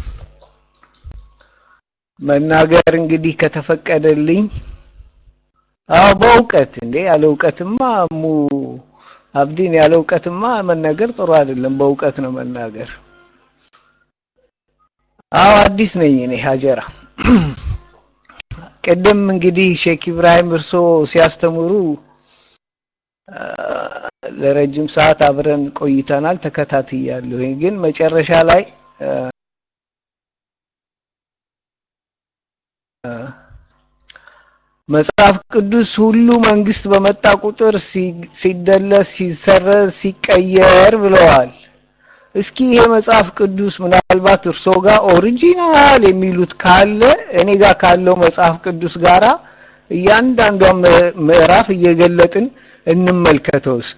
መናገር እንግዲህ ከተፈቀደልኝ አዎ በእውቀት እንዴ ያለ እውቀትማ ሙ አብዲን ያለ እውቀትማ መናገር ጥሩ አይደለም በእውቀት ነው መናገር አዎ አዲስ ነኝ እኔ ሀጀራ ቀደም እንግዲህ ሼክ ኢብራሂም እርሶ ሲያስተምሩ ለረጅም ሰዓት አብረን ቆይተናል ተከታትያለሁ ግን መጨረሻ ላይ መጽሐፍ ቅዱስ ሁሉ መንግስት በመጣ ቁጥር ሲደለስ ሲሰረዝ ሲቀየር ብለዋል እስኪ ይሄ መጽሐፍ ቅዱስ ምናልባት እርሶ ጋር ኦሪጂናል የሚሉት ካለ እኔ ጋር ካለው መጽሐፍ ቅዱስ ጋራ እያንዳንዷን ምዕራፍ እየገለጥን እንመልከተው እስኪ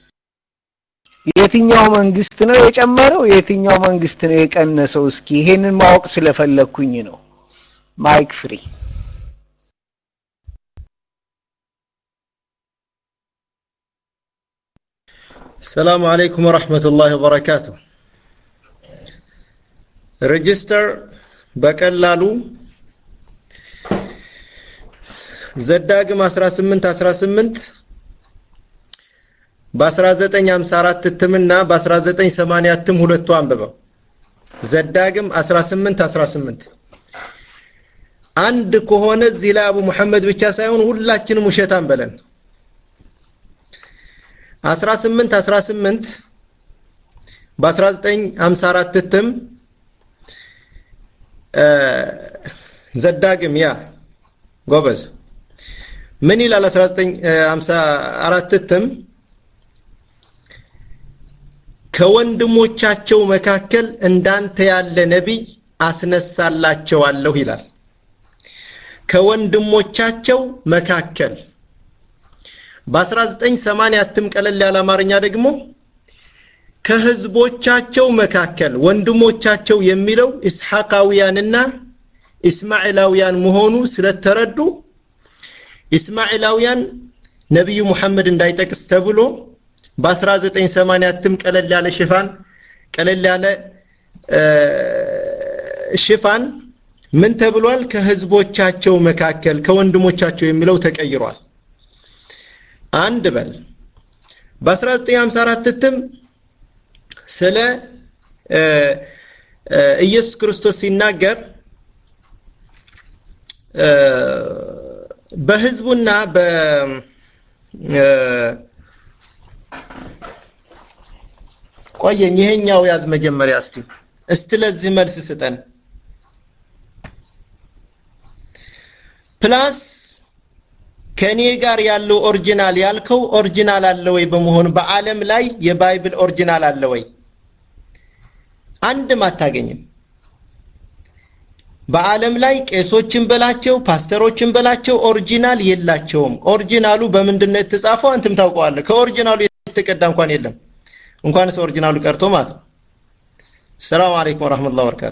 የትኛው መንግስት ነው የጨመረው የትኛው መንግስት ነው የቀነሰው እስኪ ይሄንን ማወቅ ስለፈለኩኝ ነው ማይክ ፍሪ السلام عليكم ورحمة الله وبركاته ريجستر بقلالو زداقم أسرى سمنت أسرى سمنت بأسرى زتين يمسارات تتمنى بأسرى زتين سمانيات تم هلتو أنببا زداقم أسرى سمنت أسرى سمنت عند كهونة زيلا أبو محمد بيشاسايون هلاتين مشيطان بلن أسرى سمنت أسرى سمنت بأسرى زتين يمسارات تتم زداقم يا قوبز من إلى أسرى زتين يمسارات تتم ከወንድሞቻቸው መካከል እንዳንተ ያለ ነብይ አስነሳላቸዋለሁ ይላል ከወንድሞቻቸው መካከል በ1980 አትም ቀለል ያለ አማርኛ ደግሞ ከህዝቦቻቸው መካከል ወንድሞቻቸው የሚለው ኢስሐቃውያንና ኢስማኤላውያን መሆኑ ስለተረዱ ኢስማኤላውያን ነብዩ መሐመድ እንዳይጠቅስ ተብሎ በ1980 አትም ቀለል ያለ ሽፋን ቀለል ያለ ሽፋን ምን ተብሏል ከህዝቦቻቸው መካከል ከወንድሞቻቸው የሚለው ተቀይሯል አንድ በል በ1954 እትም ስለ ኢየሱስ ክርስቶስ ሲናገር በህዝቡና በ ቆየኝ ይሄኛው ያዝ መጀመሪያ እስቲ እስቲ ለዚህ መልስ ስጠን ፕላስ ከኔ ጋር ያለው ኦሪጂናል ያልከው ኦሪጂናል አለ ወይ በመሆን በአለም ላይ የባይብል ኦሪጂናል አለ ወይ አንድ ማታገኝም በአለም ላይ ቄሶችን በላቸው ፓስተሮችን በላቸው ኦሪጂናል የላቸውም ኦሪጂናሉ በመንድነው የተጻፈው አንተም ታውቀዋለህ ከኦሪጂናሉ የተቀዳ እንኳን የለም እንኳንስ ኦሪጂናሉ ቀርቶ ማለት ሰላም አለይኩም ወራህመቱላሂ ወበረካቱ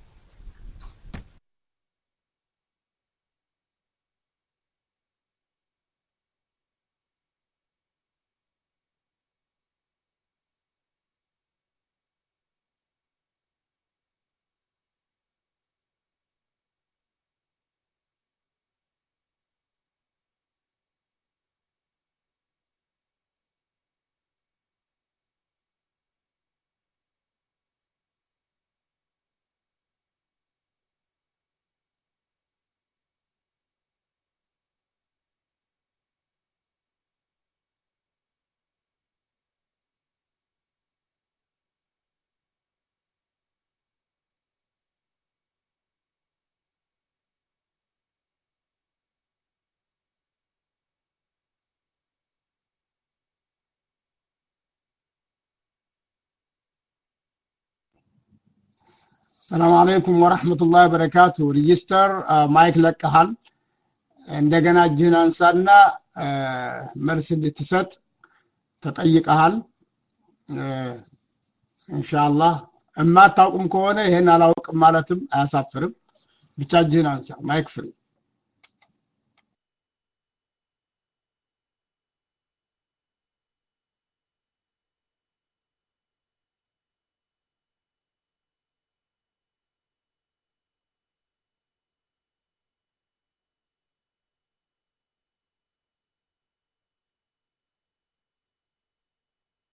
السلام عليكم ورحمة الله وبركاته ريجستر مايك لقحال እንደገና እጅህን አንሳና መልስ እንድትሰጥ ተጠይቀሃል ኢንሻአላህ እማታውቁም ከሆነ ይሄን አላውቅም ማለትም አያሳፍርም ብቻ እጅህን አንሳ ማይክ ፍሪ